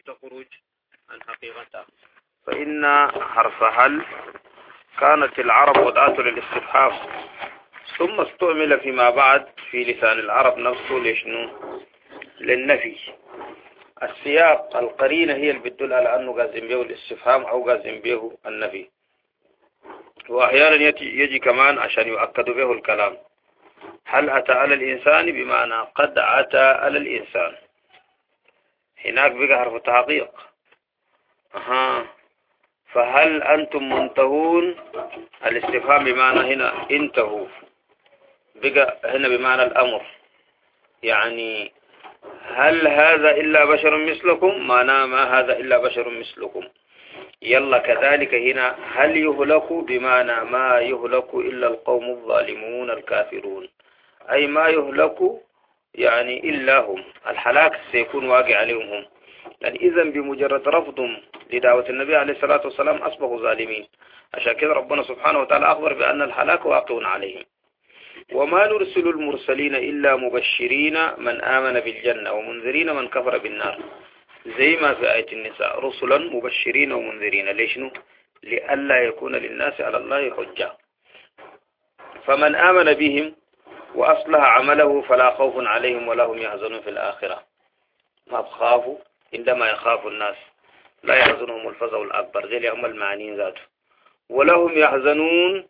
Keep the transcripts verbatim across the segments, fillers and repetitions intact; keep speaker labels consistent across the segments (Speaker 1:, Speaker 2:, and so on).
Speaker 1: تخرج عن حقيقتها. فإن حرف هل كانت العرب وضعته للاستفهام ثم استعمل فيما بعد في لسان العرب نفسه لشنو؟ للنفي. السياق القرينة هي اللي بتدل على أنه قازم به الاستفهام أو قازم به النفي، وأحيانا يجي كمان عشان يؤكد به الكلام. هل أتى على الإنسان بمعنى قد أتى على الإنسان، هناك بقى حرف التحقيق. أها. فهل أنتم منتهون، الاستفهام بمعنى هنا انتهوا، بقى هنا بمعنى الأمر، يعني هل هذا إلا بشر مثلكم، معناه ما هذا إلا بشر مثلكم. يلا كذلك هنا هل يهلك بمعنى ما يهلك إلا القوم الظالمون الكافرون، أي ما يهلك يعني إلا هم، الحلاك سيكون واقع عليهم هم. يعني إذا بمجرد رفضهم لدعوة النبي عليه الصلاة والسلام أصبحوا ظالمين. عشان كده ربنا سبحانه وتعالى أخبر بأن الحلاك واقع عليهم. وما نرسل المرسلين إلا مبشرين من آمن بالجنة ومنذرين من كفر بالنار، زي ما في آية النساء رسلا مبشرين ومنذرين. ليش نو؟ لئلا يكون للناس على الله حجة. فمن آمن بهم وأصلح عمله فلا خوف عليهم ولا هم يحزنون في الآخرة. ما بخافوا عندما يخاف الناس، لا يحزنهم الفزع الأكبر، زي هم المعنيين ذاته. ولا هم يحزنون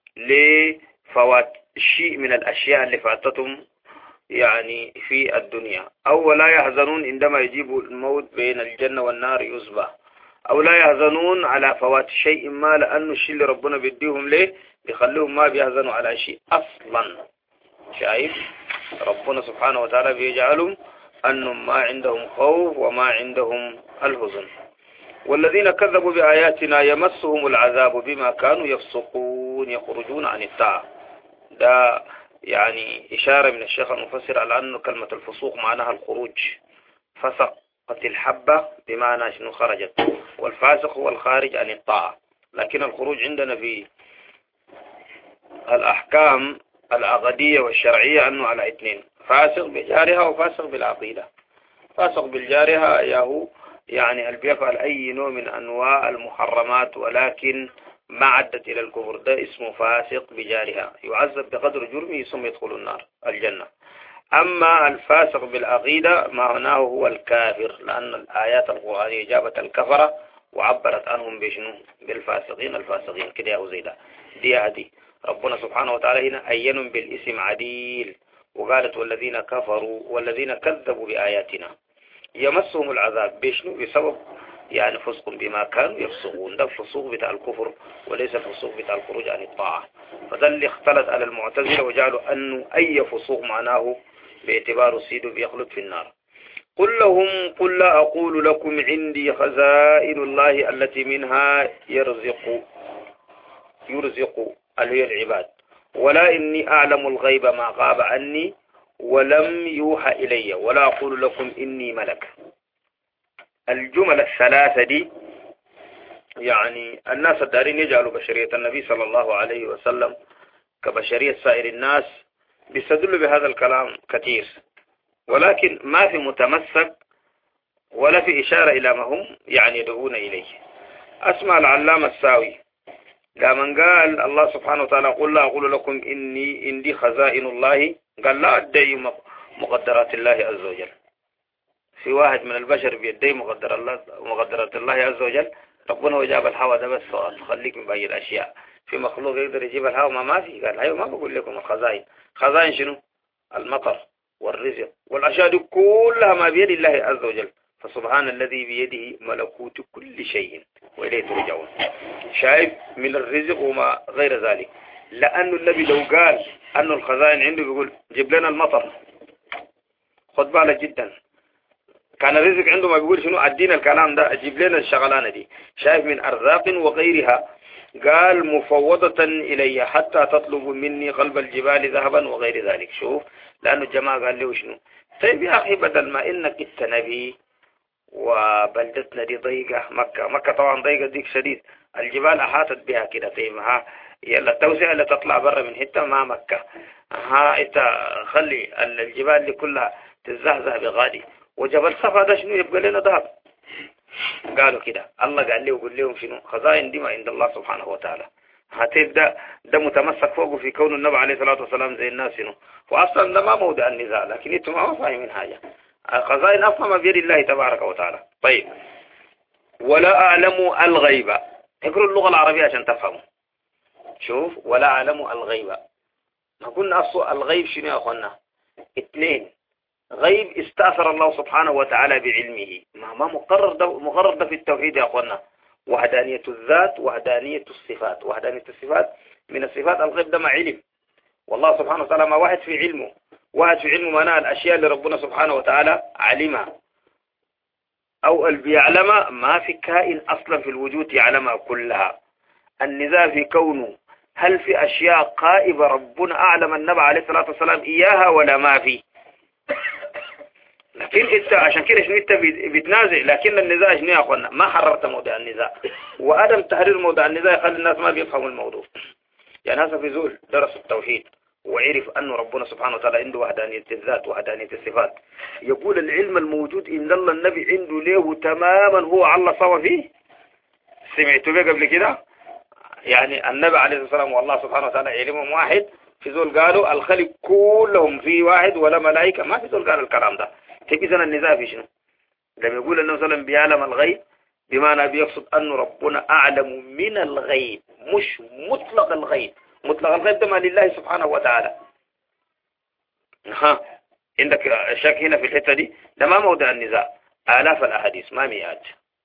Speaker 1: لفوات شيء من الأشياء اللي فاتتهم يعني في الدنيا، أو لا يحزنون عندما يجيب الموت بين الجنة والنار يصبح، أو لا يحزنون على فوات شيء ما، لأنه الشيء اللي ربنا بيديهم ليه بيخليهم ما بيحزنوا على شيء أصلا. شايف ربنا سبحانه وتعالى بيجعلهم أنهم ما عندهم خوف وما عندهم الحزن. والذين كذبوا بآياتنا يمسهم العذاب بما كانوا يفسقون، يخرجون عن الطاعة. ده يعني إشارة من الشيخ المفسر على أن كلمة الفسوق معناها الخروج. فسقت الحبة بمعنى شنو خرجت، والفاسق هو الخارج عن الطاعة. لكن الخروج عندنا في الأحكام العقدية والشرعية أنه على اثنين: فاسق بجارها وفاسق بالعقيدة. فاسق بالجارها يهو يعني اللي بيفعل أي نوع من أنواع المحرمات ولكن ما عدت إلى الكفر، ده اسمه فاسق بجارها، يعذب بقدر جرمه ثم يدخل النار الجنة. أما الفاسق بالعقيدة معناه هو الكافر، لأن الآيات القرآنية جابت الكفرة وعبرت عنهم بشنو؟ بالفاسقين. الفاسقين كده أو زي ده دي عدي. ربنا سبحانه وتعالى هنا أين بالاسم عديل، وقالت والذين كفروا والذين كذبوا بآياتنا يمسهم العذاب بشنو؟ بسبب يعني فسق بما كانوا يفسقون. ده الفسوق بتاع الكفر وليس الفسوق بتاع الخروج عن الطاعة. فده اللي اختلط على المعتزلة وجعلوا أنه أي فسوق معناه باعتبار سيده بيخلد في النار. قل لهم قل لا أقول لكم عندي خزائن الله التي منها يرزق يرزق اللي هي العباد، ولا إني أعلم الغيب ما غاب عني ولم يوحى إلي، ولا أقول لكم إني ملك. الجمل الثلاثة دي يعني الناس الدارين يجعلوا بشرية النبي صلى الله عليه وسلم كبشرية سائر الناس، بيستدلوا بهذا الكلام كثير، ولكن ما في متمسك ولا في إشارة إلى ما هم يعني يدعون إليه. أسمع العلامة الساوي لمن قال الله سبحانه وتعالى قل لا أقول لكم إني عندي خزائن الله، قال لا أدعي مقدرات الله عز وجل. في واحد من البشر بيدعي مقدر الله مقدرات الله عز وجل؟ ربنا هو جاب الهواء ده بس خليك من باقي الأشياء. في مخلوق يقدر يجيب الهواء؟ ما ما في. قال أيوة ما بقول لكم الخزائن. خزائن شنو؟ المطر والرزق والأشياء دي كلها ما بيد الله عز وجل. فسبحان الذي بيده ملكوت كل شيء وإليه ترجعون. شايف من الرزق وما غير ذلك، لأنه النبي لو قال أنه الخزائن عنده بيقول جيب لنا المطر، خد بالك جدا. كان الرزق عنده ما بيقول شنو؟ أدينا الكلام ده، أجيب لنا الشغلانة دي. شايف من أرزاق وغيرها. قال مفوضة إلي حتى تطلب مني قلب الجبال ذهبا وغير ذلك. شوف لأنه الجماعة قال له شنو؟ طيب يا أخي بدل ما إنك إنت نبي وبلدتنا دي ضيقة، مكة مكة طبعا ضيقة ديك شديد، الجبال أحاطت بها كده. طيب ها يلا التوسعة اللي تطلع برا من حتة ما مكة، ها إنت خلي الجبال اللي كلها تزهزه بغادي، وجبل صفا ده شنو؟ يبقى لنا ذهب. قالوا كده الله قال له وقل لهم شنو خزائن دي ما عند الله سبحانه وتعالى. هتبدأ ده متمسك فوقه في كون النبي عليه الصلاة والسلام زي الناس شنو، وأصلا ده ما موضع النزاع، لكن انتم ما فاهمين حاجة. الخزائن أصلا ما بيد الله تبارك وتعالى. طيب ولا أعلم الغيب، اقروا اللغة العربية عشان تفهموا. شوف ولا أعلم الغيب، ما قلنا أصلا الغيب شنو يا أخوانا؟ اثنين، غيب استأثر الله سبحانه وتعالى بعلمه، ما ما مقرر ده مقرر ده في التوحيد يا أخوانا. وحدانية الذات وحدانية الصفات. وحدانية الصفات من الصفات الغيب ده ما علم، والله سبحانه وتعالى ما واحد في علمه، واحد في علمه معناها الأشياء اللي ربنا سبحانه وتعالى علمها أو اللي بيعلمها ما في كائن أصلا في الوجود يعلمها كلها. النزاع في كونه هل في أشياء قائبة ربنا أعلم النبي عليه الصلاة والسلام إياها ولا ما في. لكن انت عشان كده شنو انت بتنازع، لكن النزاع شنو يا اخوانا؟ ما حررت موضوع النزاع، وعدم تحرير موضوع النزاع يخلي الناس ما بيفهموا الموضوع. يعني هذا في زول درس التوحيد وعرف أن ربنا سبحانه وتعالى عنده وحدانية الذات وحدانية الصفات، يقول العلم الموجود إن الله النبي عنده له تماما هو على صوى فيه. سمعتوا به قبل كده؟ يعني النبي عليه الصلاة والسلام والله سبحانه وتعالى علمهم واحد، في زول قالوا الخلق كلهم في واحد ولا ملائكة، ما في زول قال الكلام ده. كيف إذن النزاع في شنو؟ لما يقول النبي صلى الله عليه وسلم بيعلم الغيب بمعنى بيقصد أن ربنا أعلم من الغيب، مش مطلق الغيب. مطلق الغيب ده ما لله سبحانه وتعالى. ها عندك شك هنا في الحتة دي؟ ده ما موضع النزاع. آلاف الأحاديث ما مئات،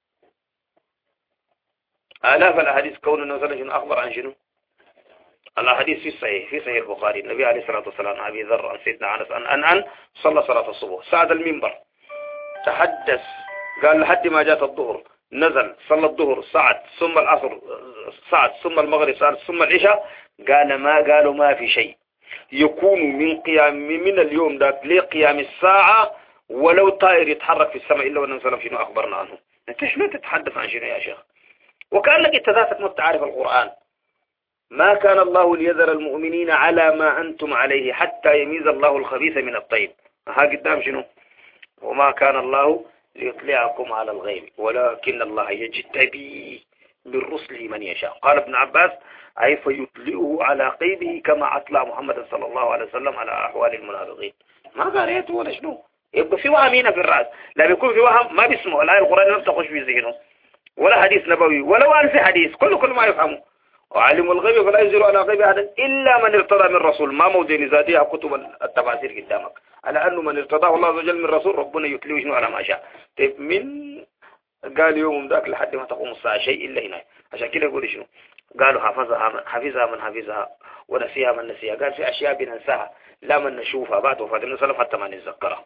Speaker 1: آلاف الأحاديث كون النبي صلى الله عليه وسلم أخبر عن شنو؟ الأحاديث في الصحيح في صحيح البخاري، النبي عليه الصلاة والسلام عن أبي ذر عن سيدنا أنس أن أن أن صلى صلاة الصبح، صعد المنبر تحدث قال لحد ما جاءت الظهر، نزل صلى الظهر صعد، ثم العصر صعد، ثم المغرب صعد، ثم العشاء، قال ما قالوا ما في شيء يكون من قيام من اليوم ذاك لقيام الساعة ولو طائر يتحرك في السماء إلا والنبي صلى الله عليه وسلم شنو أخبرنا عنه. أنت شنو تتحدث عن شنو يا شيخ؟ وكأنك انت ذاتك ما بتعرف القرآن. ما كان الله ليذر المؤمنين على ما أنتم عليه حتى يميز الله الخبيث من الطيب. ها قدام شنو؟ وما كان الله ليطلعكم على الغيب ولكن الله يجتبي من رسله من يشاء. قال ابن عباس أي فيطلعه على غيبه كما أطلع محمد صلى الله عليه وسلم على أحوال المنافقين. ما قريته ولا شنو؟ يبقى في وهمين في الرأس، لا بيكون في وهم ما بيسمعوا الآية القرآن لم تخش في ذهنه ولا حديث نبوي ولا ألف حديث، كله كل ما يفهمه. وعالم الغيب فلا ينزل على غيب أحد إلا من ارتضى من رسول. ما موضع نزاديها كتب التفاسير قدامك على أنه من ارتضاه الله عز وجل من رسول ربنا يتلوه شنو على ما شاء. طيب من قال يوم ذاك لحد ما تقوم الساعة شيء إلا هنا؟ عشان كده يقول شنو؟ قالوا حفظها من حفظها من حفظها ونسيها من نسيها. قال في أشياء بننساها لا من نشوفها بعد وفاة النبي صلى الله عليه وسلم حتى ما نتذكرها.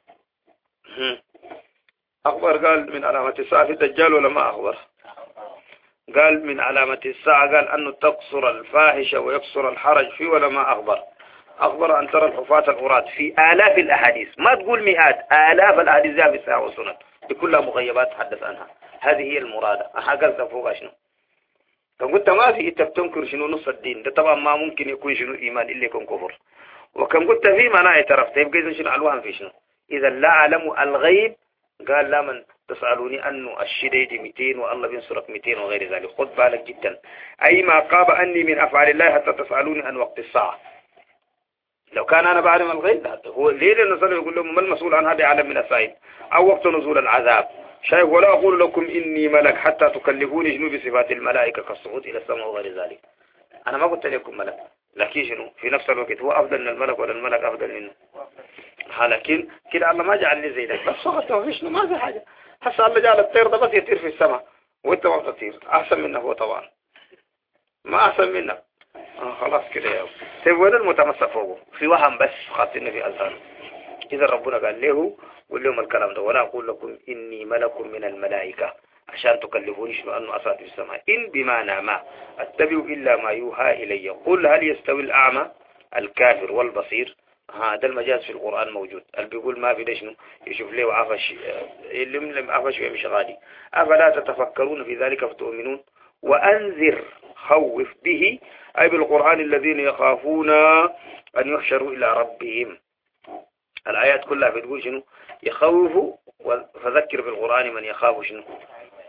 Speaker 1: أخبر قال من علامة الساعة في الدجال ولا ما أخبر؟ قال من علامة الساعة قال أنه تقصر الفاحشة ويقصر الحرج فيه ولا ما أخبر؟ أخبر أن ترى الحفاة العراة في آلاف الأحاديث، ما تقول مئات، آلاف الأحاديث جاء في الساعة والسنن بكلها مغيبات تحدث عنها. هذه هي المرادة. أحقلت فوق شنو؟ فقلت ما في إنت بتنكر شنو نص الدين ده طبعا ما ممكن يكون شنو إيمان إلا يكون كفر. وكم قلت في ما لا اعترفت يبقى إذن شنو الوهم في شنو؟ إذا لا أعلم الغيب قال لا من تسألوني أنه الشديد مئتين والله بينصرك مئتين وغير ذلك. خذ بالك جدا أي ما قاب أني من أفعال الله حتى تسألوني عن وقت الساعة. لو كان أنا بعلم الغيب هو ليه النبي صلى الله عليه وسلم يقول لهم ما المسؤول عن هذا أعلم من السائل أو وقت نزول العذاب. شايف ولا أقول لكم إني ملك حتى تكلفوني شنو بصفات الملائكة كالصعود إلى السماء وغير ذلك. أنا ما قلت لكم ملك، لكن شنو في نفس الوقت هو أفضل من الملك ولا الملك أفضل منه؟ لكن كده الله ما جعل لي زي ده بس فقط ما فيش ما في حاجة. هسه الله جعل الطير ده بس يطير في السماء وانت ما بتطير أحسن منه هو طبعا ما أحسن منك. آه خلاص كده يا طيب وين المتمسك فوقه؟ في وهم بس خاطئنا في أذهانه. إذا ربنا قال له قل لهم الكلام ده ولا أقول لكم إني ملك من الملائكة عشان تكلفوني شنو أنه أصعد في السماء إن بمعنى ما أتبع إلا ما يوحى إلي. قل هل يستوي الأعمى الكافر والبصير؟ هذا المجاز في القرآن موجود. اللي بيقول ما في ده شنو يشوف له عفش اللي لم عفش مش غادي. أفلا تتفكرون في ذلك فتؤمنون وأنذر خوف به أي بالقرآن الذين يخافون أن يحشروا إلى ربهم. الآيات كلها بتقول شنو يخوف فذكر بالقرآن من يخاف شنو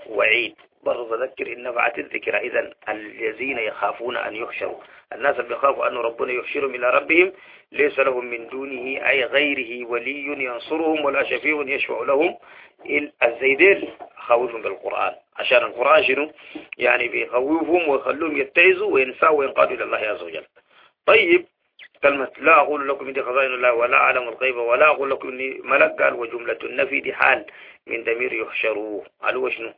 Speaker 1: وعيد برضو بذكر إن نفعت الذكرى. إذن الذين يخافون أن يحشروا، الناس اللي بيخافوا أن ربنا يحشرهم إلى ربهم ليس لهم من دونه أي غيره ولي ينصرهم ولا شفيع يشفع لهم. الزيدين خوفهم بالقرآن، عشان القرآن شنو يعني بيخوفهم ويخلوهم يتعزوا وينسوا وينقادوا إلى الله عز وجل. طيب كلمة لا أقول لكم إني خزائن الله ولا أعلم الغيب ولا أقول لكم إني ملك، قال وجملة النفي دي حال من ضمير يحشروه. قالوا شنو؟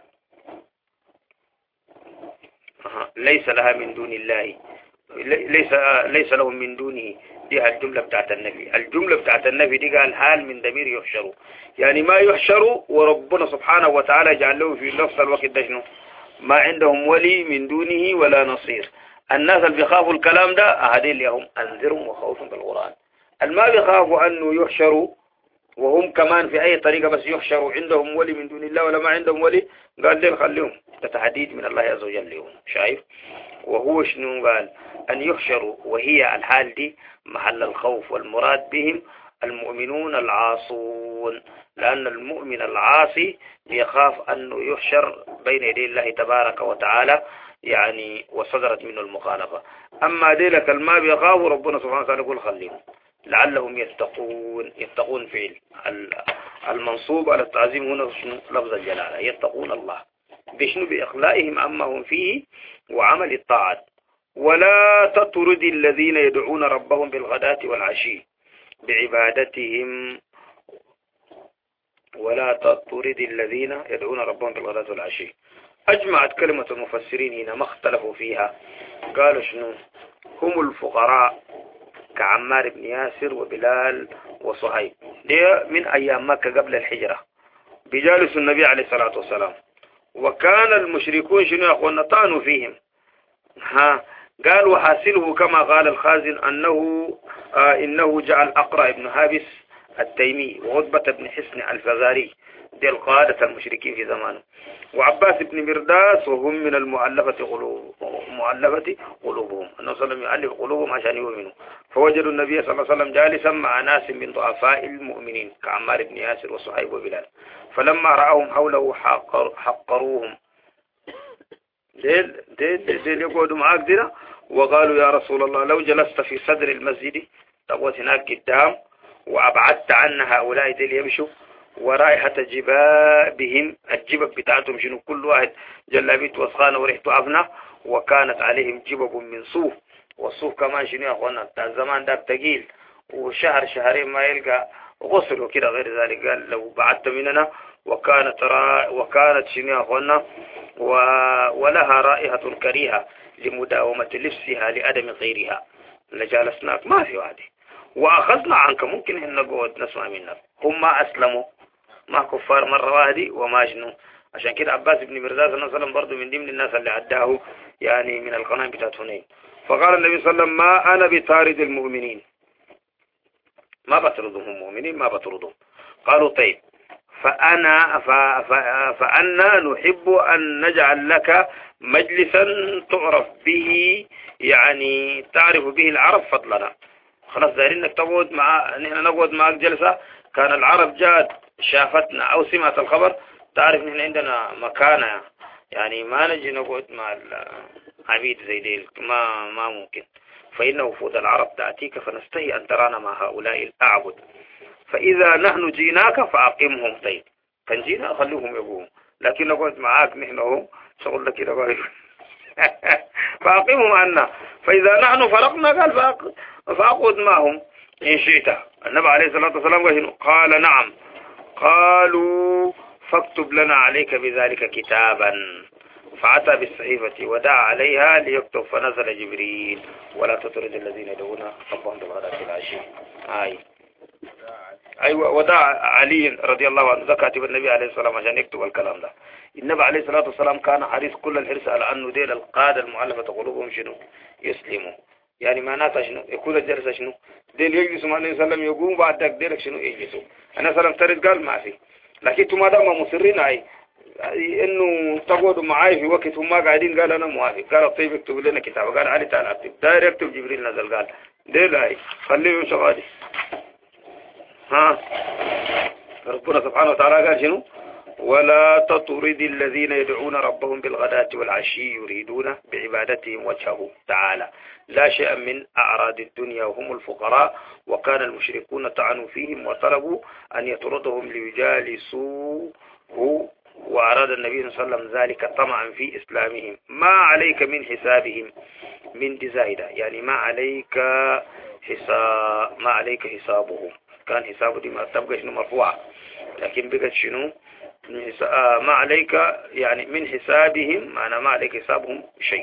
Speaker 1: أه. ليس لها من دون الله، ليس ليس لهم من دونه، دي الجملة بتاعت النفي. الجملة بتاعت النفي دي قال حال من ضمير يحشروا، يعني ما يحشروا وربنا سبحانه وتعالى جعل له في نفس الوقت ده شنو؟ ما عندهم ولي من دونه ولا نصير. الناس اللي بيخافوا الكلام ده هذين اللي هم أنذرهم وخوفهم بالقرآن. الما بيخافوا أنه يحشروا وهم كمان في أي طريقة بس يحشروا عندهم ولي من دون الله ولا ما عندهم ولي، قال لهم خليهم تتحديد من الله عز وجل لهم. شايف؟ وهو شنو قال؟ أن يحشروا، وهي الحال دي محل الخوف، والمراد بهم المؤمنون العاصون، لأن المؤمن العاصي يخاف أنه يحشر بين يدي الله تبارك وتعالى يعني وصدرت منه المخالفة. أما ذلك الما بيخافوا ربنا سبحانه وتعالى يقول خليهم لعلهم يتقون. يتقون فعل المنصوب على التعظيم هنا لفظ الجلالة، يتقون الله بشنو؟ بإخلائهم عما هم فيه وعمل الطاعات. ولا تطرد الذين يدعون ربهم بالغداة والعشي بعبادتهم، ولا تطرد الذين يدعون ربهم بالغداة والعشي. أجمعت كلمة المفسرين هنا ما اختلفوا فيها، قالوا شنو؟ هم الفقراء كعمار بن ياسر وبلال وصهيب، دي من أيام مكة قبل الحجرة بجالس النبي عليه الصلاة والسلام، وكان المشركون شنو يا أخوانا طعنوا فيهم. ها قال وحاصله كما قال الخازن أنه آه إنه جعل أقرأ بن هابس التيمي وعتبة بن حسن الفزاري دي القادة المشركين في زمانه، وعباس بن مرداس وهم من المؤلفة قلوب مؤلفة قلوبهم، النبي صلى الله عليه وسلم يؤلف قلوبهم عشان يؤمنوا. فوجدوا النبي صلى الله عليه وسلم جالسا مع ناس من ضعفاء المؤمنين كعمار بن ياسر وصهيب وبلال، فلما رأوهم حوله حقر حقروهم. ديل ديل ديل يقعدوا معاك دينا وقالوا يا رسول الله لو جلست في صدر المسجد تقوت هناك قدام وأبعدت عن هؤلاء ديل يمشوا ورائحة جبابهم، الجبب بتاعتهم شنو؟ كل واحد جلابيت وسخانة وريحته عفنة، وكانت عليهم جبب من صوف، والصوف كمان شنو يا أخوانا بتاع الزمان ده تقيل، وشهر شهرين ما يلقى غسل وكده غير ذلك. قال لو بعدت مننا وكانت را وكانت شنو يا أخوانا و... ولها رائحة كريهة لمداومة لبسها لعدم غيرها لجالسناك ما في واحد، وأخذنا عنك ممكن إن نقعد نسمع منك. هم ما أسلموا ما كفار مرة واحدة وما شنو. عشان كده عباس بن مرداس صلى الله عليه وسلم برضو من ضمن الناس اللي عداه يعني من الغنائم بتاعت هنين. فقال النبي صلى الله عليه وسلم ما أنا بطارد المؤمنين، ما بطردهم المؤمنين ما بطردهم. قالوا طيب فأنا ف... ف... فأنا نحب أن نجعل لك مجلسا تعرف به يعني تعرف به العرب فضلنا. خلاص دايرين انك تقعد مع نحن نقعد معك جلسة، كان العرب جات شافتنا او سمعت الخبر تعرف نحن عندنا مكانة، يعني ما نجي نقعد مع العبيد زي ديل ما ما ممكن. فإن وفود العرب تأتيك فنستحي أن ترانا مع هؤلاء الأعبد، فإذا نحن جيناك فأقمهم. طيب كان جينا خلوهم يقوموا، لكن نقعد معاك نحن هم شغل لك كده قريب فأقمهم عنا، فإذا نحن فرقنا قال فأق... فأقعد معهم إن شئت. النبي عليه الصلاة والسلام قال نعم. قالوا فاكتب لنا عليك بذلك كتابا، فأتى بالصحيفة ودعا عليها ليكتب، فنزل جبريل ولا تطرد الذين يدعون ربهم بالغداة والعشي. آي أيوة ودعا علي رضي الله عنه، ذا كاتب النبي عليه الصلاة والسلام عشان يكتب الكلام ده. النبي عليه الصلاة والسلام كان حريص كل الحرص على أنه ديل القادة المؤلفة قلوبهم شنو يسلموا، يعني معناتها شنو يكون الجلسة شنو ديل يجلسوا مع النبي صلى الله عليه وسلم يقوم بعد ذاك ديلك شنو يجلسوا. أنا صلى الله عليه وسلم قال ما في، لكن انتم ما دام مصرين أي إنه تقعدوا معاي في وقت هم ما قاعدين، قال أنا موافق. قال طيب اكتب لنا كتاب، قال علي تعالى اكتب. داير يكتب جبريل نزل قال ديل هاي خليه شغالي. ها ربنا سبحانه وتعالى قال شنو ولا تطرد الذين يدعون ربهم بالغداة والعشي يريدون بعبادتهم وجهه تعالى لا شيء من أعراض الدنيا وهم الفقراء. وكان المشركون طعنوا فيهم وطلبوا أن يطردهم ليجالسوه، وأراد النبي صلى الله عليه وسلم ذلك طمعا في إسلامهم. ما عليك من حسابهم من دي زايدة، يعني ما عليك حساب ما عليك حسابهم، كان حسابه دي ما تبقى شنو مرفوعة، لكن بقت شنو ما عليك يعني من حسابهم، معنى ما عليك حسابهم شيء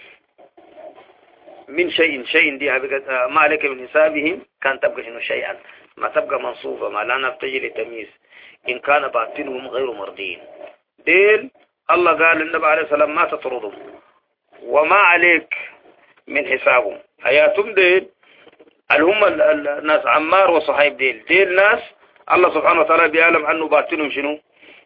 Speaker 1: من شيء شيء دي بقت ما عليك من حسابهم، كان تبقى شنو شيئا، ما تبقى منصوبة، ما لا نبتجي للتمييز. إن كان باطنهم غير مرضين ديل الله قال للنبي عليه السلام ما تطردهم وما عليك من حسابهم. حياتهم ديل اللي هم الناس عمار وصحيب ديل ديل ناس الله سبحانه وتعالى بيعلم أنه باطنهم شنو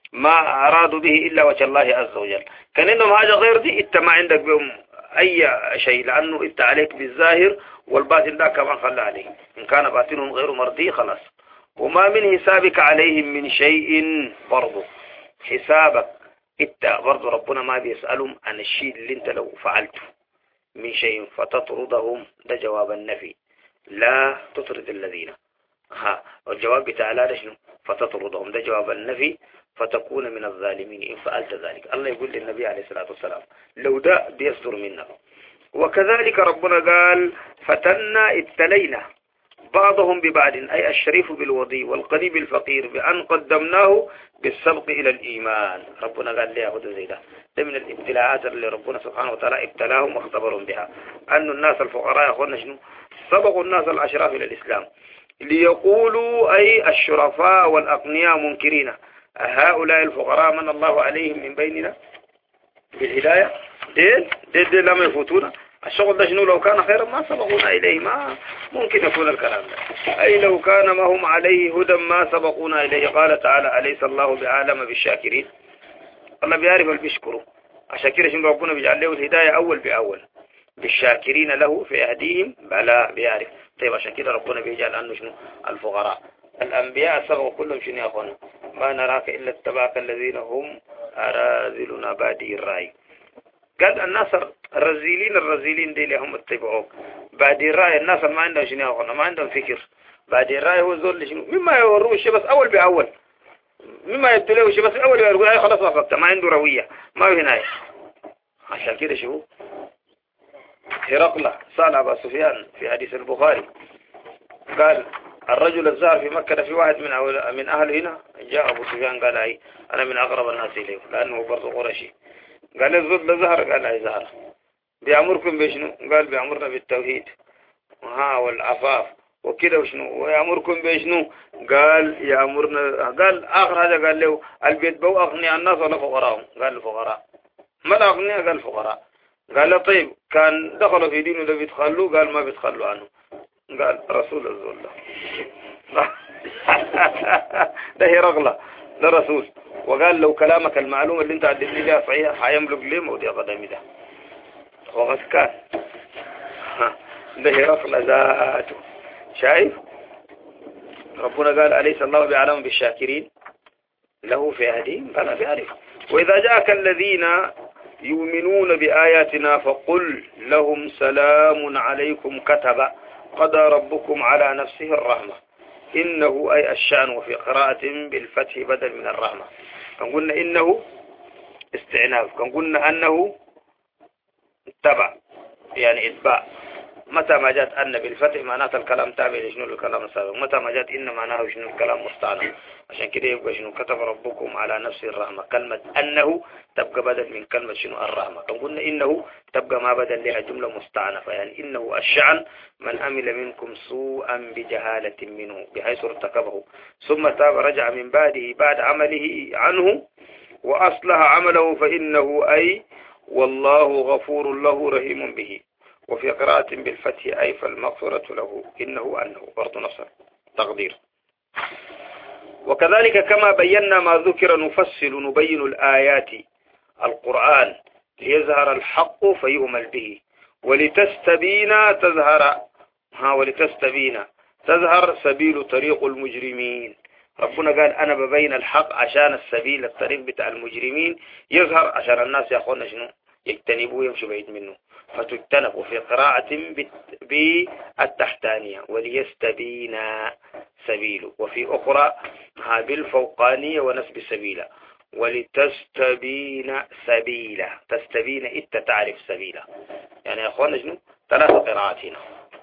Speaker 1: ما أرادوا به إلا وجه الله عز وجل. كان إنهم حاجة غير دي إنت ما عندك بهم أي شيء، لأنه إنت عليك بالظاهر والباطن ده كمان خلى عليه. إن كان باطنهم غير مرضي خلاص. وما من حسابك عليهم من شيء، برضو حسابك إنت برضو ربنا ما بيسألهم عن الشيء اللي إنت لو فعلته من شيء فتطردهم، ده جواب النفي، لا تطرد الذين. ها والجواب بتاع لا شنو فتطردهم، ده جواب النفي، فتكون من الظالمين إن فعلت ذلك. الله يقول للنبي عليه الصلاة والسلام لو ده بيصدر منا. وكذلك ربنا قال فتنا ابتلينا بعضهم ببعض، أي الشريف بالوضي والقريب بالفقير، بأن قدمناه بالسبق إلى الإيمان. ربنا قال لي أخذ زي ده ده من الابتلاءات اللي ربنا سبحانه وتعالى ابتلاهم واختبرهم بها، أن الناس الفقراء يا أخوانا شنو سبقوا الناس الأشراف إلى الإسلام، ليقولوا أي الشرفاء والأغنياء منكرين هؤلاء الفقراء من الله عليهم من بيننا بالهداية، ديل ديل, ديل لما يفوتونا الشغل ده شنو لو كان خيرا ما سبقونا إليه، ما ممكن يكون الكلام ده. أي لو كان ما هم عليه هدى ما سبقونا إليه. قال تعالى أليس الله بعالم بالشاكرين، الله بيعرف اللي بيشكروا عشان كده شنو ربنا بيجعل له الهداية أول بأول، بالشاكرين له في أهديهم بلا بيعرف. طيب عشان كده ربنا بيجعل أنه شنو الفقراء. الأنبياء سبقوا كلهم شنو يا أخوانا، ما نراك إلا اتبعك الذين هم أراذلنا بادي الرأي. قال الناس الرزيلين الرزيلين دي اللي هم اتبعوك بادي الرأي، الناس ما عندهم شنو يا أخوانا، ما عندهم فكر. بادي الرأي هو الزول شنو مما يوروه الشيء بس أول بأول، مما يبتليه الشيء بس أول يقول أي خلاص وقفت، ما عنده روية ما في نهاية. عشان كده شو هرقل سأل أبا سفيان في حديث البخاري قال الرجل الزهر في مكة في واحد من من أهل هنا، جاء أبو سفيان قال أي أنا من أقرب الناس إليه لأنه برضه قرشي. قال الزهر زهر، قال أي زهر. بيأمركم بشنو؟ قال بيأمرنا بالتوحيد ها والعفاف وكده وشنو، ويأمركم بشنو؟ قال يأمرنا، قال آخر هذا قال له البيت بو أغنياء الناس ولا فقراهم؟ قال الفقراء. ما الأغنياء؟ قال الفقراء. قال له طيب كان دخلوا في دينه ده بيتخلوا؟ قال ما بيتخلوا عنه. قال رسول الزول ده ده هرقل ده رسول، وقال لو كلامك المعلومة اللي انت عدلني بها صحيحة حيملك لي موضع قدامي ده وقد كان ده هرقل ذاته. شايف ربنا قال أليس الله بعلم بالشاكرين له في أهديهم بلا بيعرف. وإذا جاءك الذين يؤمنون بآياتنا فقل لهم سلام عليكم كتب قضى ربكم على نفسه الرحمة إنه أي الشأن، وفي قراءة بالفتح بدل من الرحمة. كان قلنا إنه استعناف، كان قلنا أنه اتبع يعني اتباع. متى ما جاءت أن بالفتح معناتها الكلام تابع لشنو الكلام السابق، متى ما جاءت إن معناه شنو الكلام مستعنف. عشان كده يبقى شنو كتب ربكم على نفسه الرحمة، كلمة أنه تبقى بدل من كلمة شنو الرحمة. كان قلنا إنه تبقى ما بدل لها جملة مستعنفة، يعني إنه الشأن من أمل منكم سوءا بجهالة منه بحيث ارتكبه ثم تاب رجع من بعده بعد عمله عنه وأصلح عمله فإنه أي والله غفور له رحيم به. وفي قراءة بالفتح أي فالمغفرة له إنه أنه برضو نصر تقدير. وكذلك كما بينا ما ذكر نفصل نبين الآيات القرآن ليظهر الحق فيؤمل به ولتستبين تظهر ها ولتستبين تظهر سبيل طريق المجرمين ربنا قال أنا ببين الحق عشان السبيل الطريق بتاع المجرمين يظهر، عشان الناس يا أخوانا شنو يجتنبوه يمشوا بعيد منه. فتجتنب. وفي قراءة بالتحتانية وليستبين سبيله، وفي أخرى بالفوقانية ونسب سبيله ولتستبين سبيله. تستبين إنت تعرف سبيله. يعني يا أخوانا شنو ثلاثة قراءات هنا.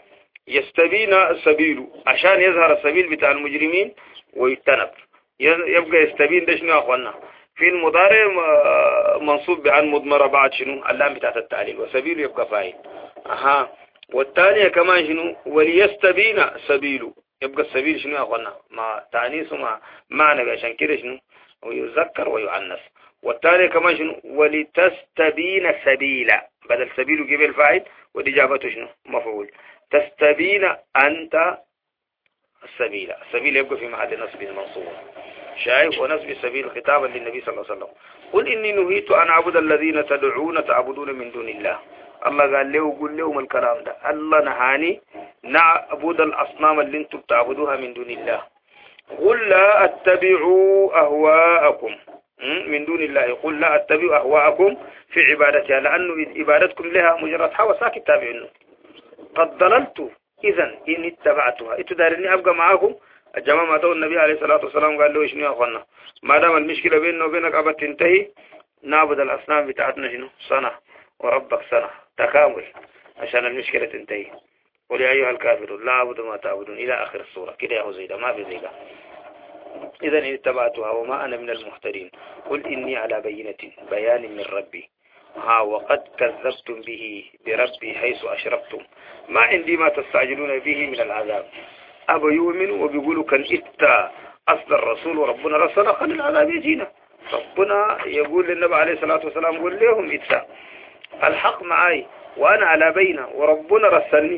Speaker 1: يستبين سبيله عشان يظهر السبيل بتاع المجرمين ويتنب. يبقى يستبين ده شنو يا أخوانا؟ في المضارع منصوب بعن مضمرة بعد شنو اللام بتاعت التعليل، وسبيله يبقى فاعل. أها. والثانية كمان شنو وليستبين سبيله، يبقى السبيل شنو يا أخوانا؟ مع تعنيس ومع معنى، عشان كده شنو ويذكر ويعنس. والثانية كمان شنو ولتستبين سبيلا، بدل سبيله جيب الفاعل ودي جابته شنو مفعول. تستبين أنت السبيل. السبيل يبقى في محل نصب منصوب. شايف؟ ونسب السبيل خطابا للنبي صلى الله عليه وسلم. قل إني نهيت أن أعبد الذين تدعون تعبدون من دون الله. الله قال له قل لهم الكلام ده. الله نهاني نعبد الأصنام اللي انتم تعبدوها من دون الله. قل لا أتبعوا أهواءكم من دون الله. قل لا أتبعوا أهواءكم في عبادتها، لأنه عبادتكم لها مجرد حوى ساكت تابعينه. قد ضللت إذن إن اتبعتها. إنتوا دارني أبقى معاكم. الجماعة ما تقول النبي عليه الصلاة والسلام قال له شنو يا أخوانا؟ ما دام المشكلة بيننا وبينك أبد تنتهي نعبد الأصنام بتاعتنا شنو سنة وربك سنة تكامل عشان المشكلة تنتهي. قل يا أيها الكافرون لا أعبد ما تعبدون إلى آخر السورة كده يا زيدا ما في زيدا. إذن إن اتبعتها وما أنا من المهتدين. قل إني على بينة بيان من ربي ها وقد كذبتم به بربي حيث أشركتم ما عندي ما تستعجلون به من العذاب. أبا يؤمنوا وبيقولوا كان إتا أصل الرسول وربنا رسل خل العذاب يجينا. ربنا يقول للنبي عليه الصلاة والسلام قل لهم إتا الحق معاي وأنا على بينة وربنا رسلني،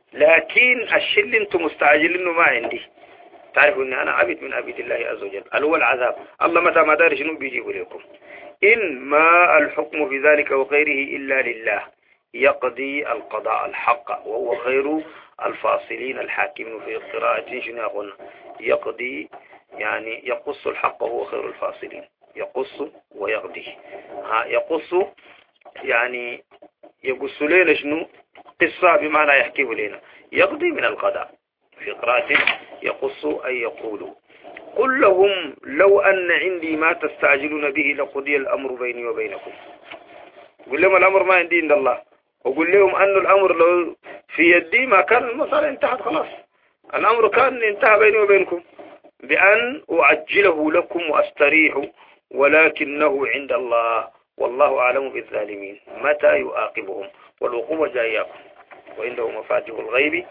Speaker 1: لكن الشيء اللي انتم مستعجلينه ما عندي. تعرفوا أني أنا عبد من عبيد الله عز وجل. الأول العذاب الله متى ما دار شنو بيجيبوا لكم. إن ما الحكم في ذلك وغيره إلا لله يقضي القضاء الحق وهو خير الفاصلين الحاكمين. في قراءة شنو يقولون يقضي يعني يقص الحق وهو خير الفاصلين. يقص ويقضي. ها يقص يعني يقص لنا شنو قصة بمعنى يحكيه لنا. يقضي من القضاء. في قراءة يقص أي يقول. قل لهم لو أن عندي ما تستعجلون به لقضي الأمر بيني وبينكم. قل لهم الأمر ما عندي عند الله، وقل لهم أن الأمر لو في يدي ما كان المسألة انتهت خلاص. الأمر كان انتهى بيني وبينكم بأن أعجله لكم وأستريح، ولكنه عند الله والله أعلم بالظالمين متى يعاقبهم والعقوبة جاياكم وعنده مفاتيح الغيب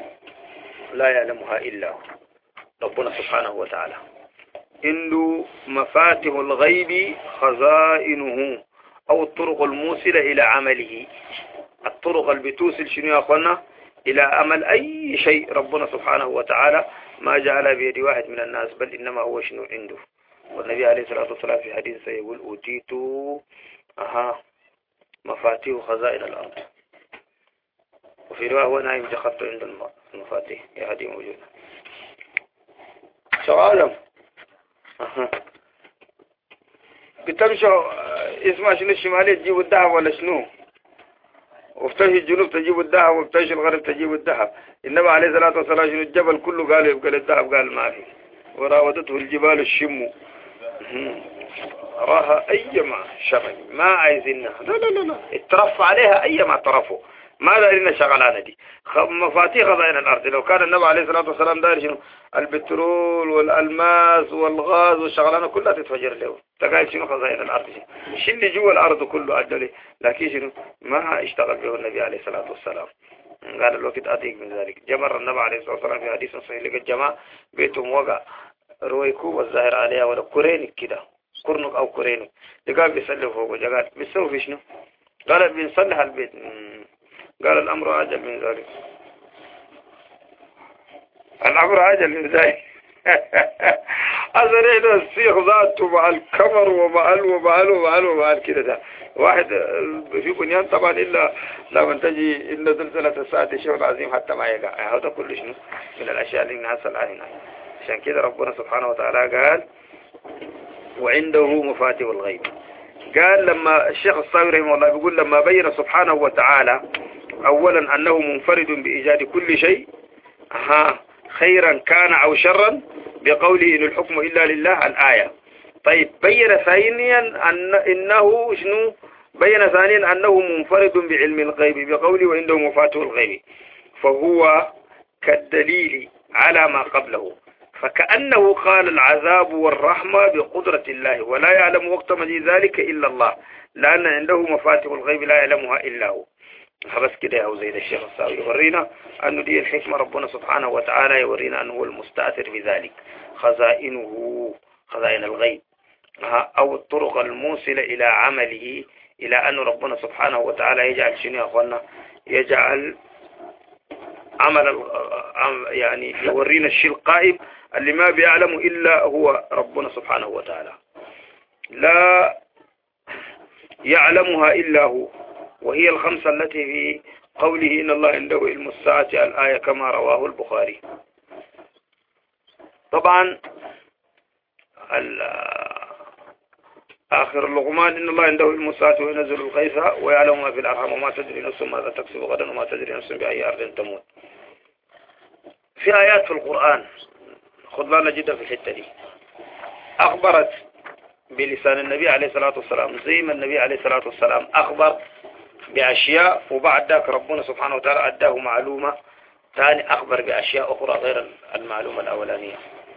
Speaker 1: لا يعلمها إلا هو. ربنا سبحانه وتعالى عنده مفاتيح الغيب خزائنه أو الطرق الموصلة إلى عمله. الطرق اللي بتوصل شنو يا أخوانا إلى عمل أي شيء ربنا سبحانه وتعالى ما جعل بيد واحد من الناس، بل إنما هو شنو عنده. والنبي عليه الصلاة والسلام في حديث سيقول أوتيت أها مفاتيح خزائن الأرض، وفي رواية هو نايم جخدت عند المفاتيح. يا هذه موجودة سؤالهم أها بتمشوا اسمع شنو الشمالية تجيب الذهب ولا شنو، وفتش الجنوب تجيب الذهب وفتش الغرب تجيب الذهب. النبي عليه الصلاة والسلام شنو الجبل كله قال يبقى الذهب قال ما في، وراودته الجبال الشم راها أيما شغل ما عايزينها. لا لا لا لا اترف عليها أيما طرفه ما دارين شغلانة دي. مفاتيح خزائن الأرض. لو كان النبي عليه الصلاة والسلام داري شنو البترول والألماس والغاز والشغلانة كلها تتفجر له. تقال شنو خزائن الأرض شنو اللي جوا الأرض كله أدلي، لكن شنو ما اشتغل به النبي عليه الصلاة والسلام. قال الوقت أتيك من ذلك. جمر النبي عليه الصلاة والسلام في حديث صحيح لقى الجماعة بيتهم وقع رويكو والظاهر عليها ولا كورينك كده كورنك أو كورينك. لقى بيسلف فوق وجقال بيسوي في شنو؟ قال بنصلح البيت. قال الأمر عاجل من ذلك. الأمر عاجل من ذلك. أزرين السيخ ذاته مع الكمر ومعل ومعل ومعل ومعل كده ده واحد في بنيان طبعا إلا لما تجي إلا زلزلة الساعة شيء عظيم حتى ما يقع. هذا كله شنو من الأشياء اللي نحصل علينا. عشان كده ربنا سبحانه وتعالى قال وعنده مفاتيح الغيب. قال لما الشيخ الصاوي رحمه الله بيقول لما بين سبحانه وتعالى أولا أنه منفرد بإيجاد كل شيء ها خيرا كان أو شرا بقوله إن الحكم إلا لله الآية. طيب بين ثانيا أن إنه شنو بين ثانيا أنه منفرد بعلم الغيب بقوله وعنده مفاتيح الغيب، فهو كالدليل على ما قبله، فكأنه قال العذاب والرحمة بقدرة الله ولا يعلم وقت مجيء ذلك إلا الله لأن عنده مفاتيح الغيب لا يعلمها إلا هو. بس كده أو زي الشيخ الصاوي يورينا أنه دي الحكمة ربنا سبحانه وتعالى يورينا أنه هو المستأثر بذلك، خزائنه خزائن الغيب أو الطرق الموصلة إلى عمله، إلى أن ربنا سبحانه وتعالى يجعل شنو يا أخوانا يجعل عمل يعني يورينا الشيء القائم اللي ما بيعلم إلا هو ربنا سبحانه وتعالى لا يعلمها إلا هو، وهي الخمسة التي في قوله إن الله عنده علم الساعة الآية كما رواه البخاري. طبعا آخر اللقمان إن الله عنده علم الساعة وينزل الغيث ويعلم ما في الأرحام وما تدري نفس ماذا تكسب غدا وما تدري نفس بأي أرض تموت. في آيات في القرآن خذ بالنا جدا في الحتة دي أخبرت بلسان النبي عليه الصلاة والسلام زي ما النبي عليه الصلاة والسلام أخبر بأشياء وبعد ذاك ربنا سبحانه وتعالى أداه معلومة ثاني أخبر بأشياء أخرى غير المعلومة الأولانية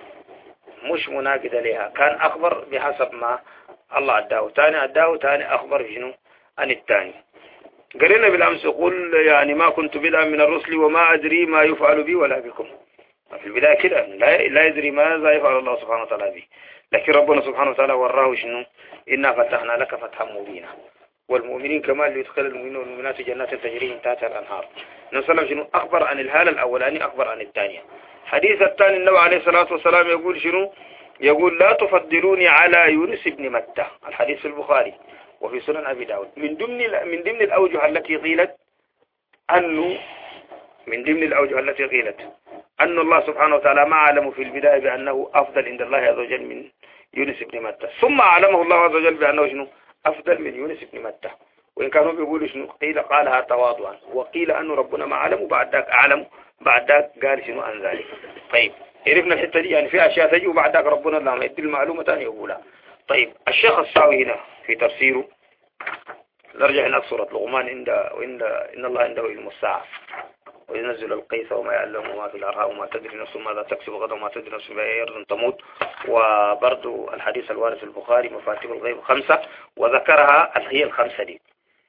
Speaker 1: مش مناقضة لها، كان أخبر بحسب ما الله أداه ثاني أداه ثاني أخبر شنو عن الثاني. قرينا بالأمس يقول يعني ما كنت بدءا من الرسل وما أدري ما يفعل بي ولا بكم. في البداية كده لا, لا يدري ماذا يفعل الله سبحانه وتعالى به، لكن ربنا سبحانه وتعالى وراه شنو إنا فتحنا لك فتحا مبينا والمؤمنين كما اللي يدخل المؤمنين والمؤمنات جنات تجري من تحتها الأنهار. نسلم شنو أخبر عن الحالة الأولاني أخبر عن الثانية. حديث الثاني النبي عليه الصلاة والسلام يقول شنو يقول لا تفضلوني على يونس بن متى، الحديث في البخاري وفي سنن أبي داود. من ضمن من ضمن الأوجه التي قيلت أنه من ضمن الأوجه التي قيلت أن الله سبحانه وتعالى ما علم في البداية بأنه أفضل عند الله عز وجل من يونس بن متى، ثم علمه الله عز وجل بأنه شنو أفضل من يونس بن متى، وإن كانوا بيقولوا شنو قيل قالها تواضعا وقيل أنه ربنا ما علم وبعد ذاك أعلم بعد ذاك قال شنو عن ذلك. طيب عرفنا الحتة دي يعني في أشياء تجي وبعد ذاك ربنا لما يدي المعلومة ثانية يقولها. طيب الشيخ الصاوي هنا في تفسيره نرجع هنا سورة لقمان عند وإن إن الله عنده علم الساعة وينزل القيث وما يعلم ما في الأرحام وما تدري نفس ماذا تكسب غدا وما تدري نفس بأي أرض تموت. وبرضو الحديث الوارد في البخاري مفاتيح الغيب خمسة وذكرها هي الخمسة دي.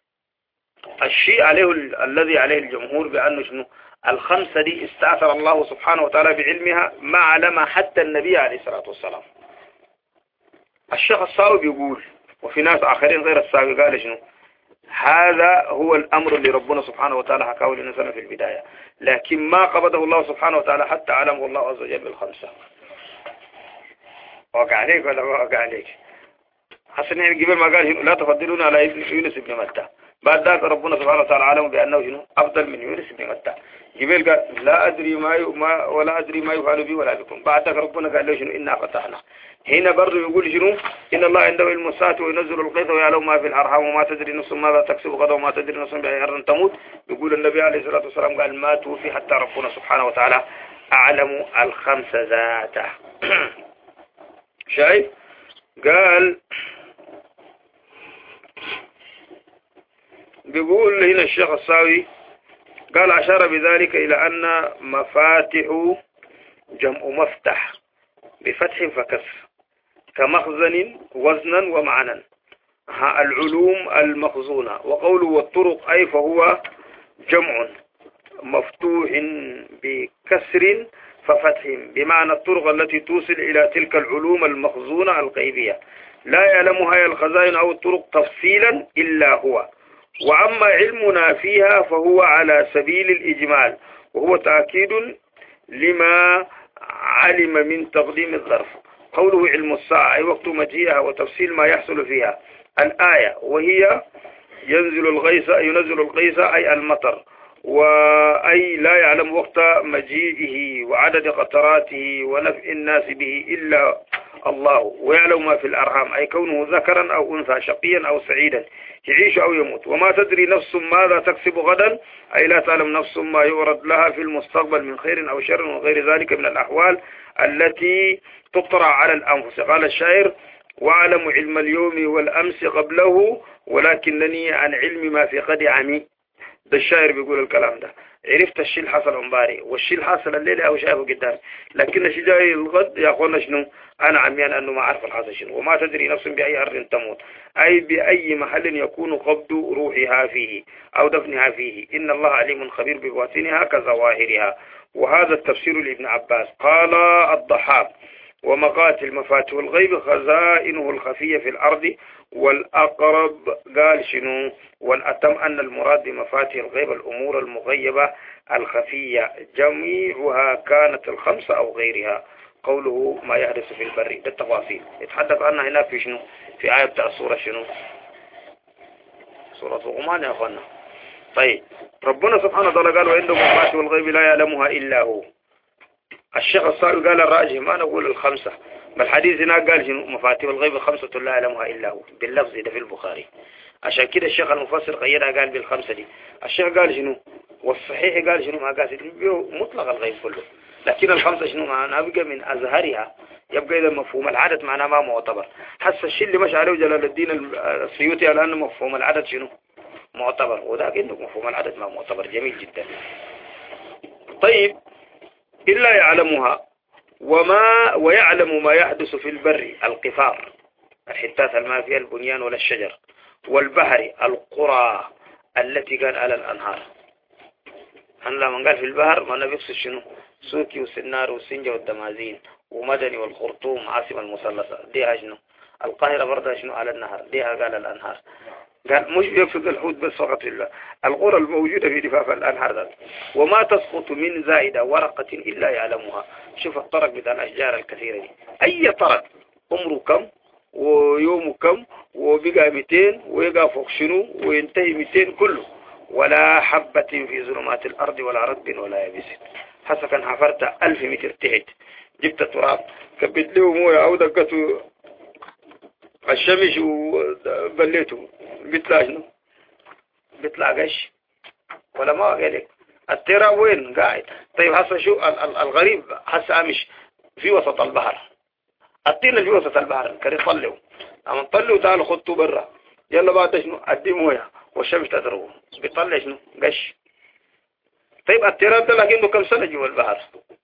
Speaker 1: الشيء عليه الذي عليه الجمهور بأنه شنو الخمسة دي استأثر الله سبحانه وتعالى بعلمها ما علم حتى النبي عليه الصلاة والسلام. الشيخ الصاوي بيقول وفي ناس آخرين غير الصاوي قال شنو هذا هو الأمر اللي ربنا سبحانه وتعالى حكاه لنا في البداية، لكن ما قبضه الله سبحانه وتعالى حتى علمه الله عز وجل بالخمسة. وقع عليك ولا وقع عليك؟ حسنا قبل ما قال لا تفضلون على يونس بن متى، بعد ذلك ربنا سبحانه وتعالى علمه بأنه شنو أفضل من يونس بن متى. قبل قال لا أدري ما, ما ولا أدري ما يفعل بي ولا بكم، بعد ذلك ربنا قال له شنو إنا فتحنا. هنا برضه يقول شنو إن الله عنده علم الساعة وينزل الغيث ويعلم ما في الأرحام وما تدري نفس ماذا تكسب غدا وما تدري نفس بأي أرض تموت. يقول النبي عليه الصلاة والسلام قال ما توفي حتى ربنا سبحانه وتعالى أعلم الخمس ذاته. شايف قال بيقول هنا الشيخ الصاوي قال أشار بذلك إلى أن مفاتح جمع مفتح بفتح فكسر كمخزن وزنا ومعنا العلوم المخزونة. وقوله والطرق أي فهو جمع مفتوح بكسر ففتح بمعنى الطرق التي توصل إلى تلك العلوم المخزونة الغيبية لا يعلمها الخزائن أو الطرق تفصيلا إلا هو. وأما علمنا فيها فهو على سبيل الإجمال وهو تأكيد لما علم من تقديم الظرف. قوله علم الساعة أي وقت مجيئها وتفصيل ما يحصل فيها الآية وهي ينزل الغيث ينزل الغيث أي المطر وأي لا يعلم وقت مجيئه وعدد قطراته ونفع الناس به إلا الله، ويعلم ما في الأرحام أي كونه ذكرا أو أنثى شقيا أو سعيدا يعيش أو يموت. وما تدري نفس ماذا تكسب غدا أي لا تعلم نفس ما يورد لها في المستقبل من خير أو شر وغير ذلك من الأحوال التي تطرع على الأنفس. قال الشاعر: وأعلم علم اليوم والأمس قبله ولكنني عن علم ما في غد عمي. ده الشاعر بيقول الكلام ده. عرفت الشيء الحصل عمباري والشيء الحاصل الليلة أو شايفه قدامي، لكن الشيء جاي الغد يا أخوانا شنو؟ أنا عميان أنه ما أعرف الحصل شنو. وما تدري نفس بأي أرض تموت أي بأي محل يكون قبض روحها فيه أو دفنها فيه. إن الله عليم خبير بباطنها كظواهرها. وهذا التفسير لابن عباس. قال الضحاك: ومقاتل مفاتيح الغيب خزائنه الخفية في الأرض. والأقرب قال شنو؟ والأتم أن المراد بمفاتيح الغيب الأمور المغيبة الخفية جميعها كانت الخمسة أو غيرها. قوله ما يحدث في البر ده التفاصيل يتحدث عنها هنا في شنو؟ في آية بتاع السورة شنو؟ سورة الغمان يا أخوانا. طيب ربنا سبحانه وتعالى قال: وعنده مفاتيح الغيب لا يعلمها إلا هو. الشيخ الصائب قال الراجح ما نقول الخمسة، بل الحديث هناك قال شنو؟ مفاتيح الغيب خمسة لا يعلمها إلا هو باللفظ ده في البخاري. عشان كده الشيخ المفسر غيرها قال بالخمسة دي. الشيخ قال شنو؟ والصحيح قال شنو؟ ما قال مطلق الغيب كله، لكن الخمسة شنو معناها؟ بقى من أزهرها يبقى إذا مفهوم العدد معناه ما معتبر. حس الشيء اللي مش عليه جلال الدين السيوطي على أنه مفهوم العدد شنو؟ معتبر، وده إنه مفهوم العدد ما معتبر. جميل جدا. طيب إلا يعلمها وما ويعلم ما يحدث في البر القفار الحتات الماء فيها البنيان ولا الشجر، والبحر القرى التي كان على الأنهار. هلا من قال في البحر ما نبيقصد شنو؟ سوكي والسنار والسنجة والدمازين ومدني والخرطوم عاصمة المثلثة ديها شنو؟ القاهرة برضه شنو؟ على النهر ديها قال الأنهار. قال مش بيقصد الحوت بس فقط لله، القرى الموجودة في ضفاف الأنهار ذات. وما تسقط من زائدة ورقة إلا يعلمها. شوف الطرق بتاع الأشجار الكثيرة دي، أي طرق عمره كم ويومه كم وبقى مئتين ويقع فوق شنو وينتهي مئتين كله. ولا حبة في ظلمات الأرض ولا رطب ولا يابس. حتى كان حفرت ألف متر تحت، جبت تراب كبت له مويه أو دقته الشمس وبليته بيطلع شنو؟ بيطلع قش ولا ما قالك الترى وين قاعد. طيب هسه شو الغريب؟ هسه امش في وسط البحر، الطين اللي في وسط البحر كان يطلعوا، اما نطلعوا تعالوا خدوا برا، يلا بعد شنو؟ ادي مويه والشمس تضربه بيطلع شنو؟ قش. طيب التراب ده لكنه كم سنه جوا البحر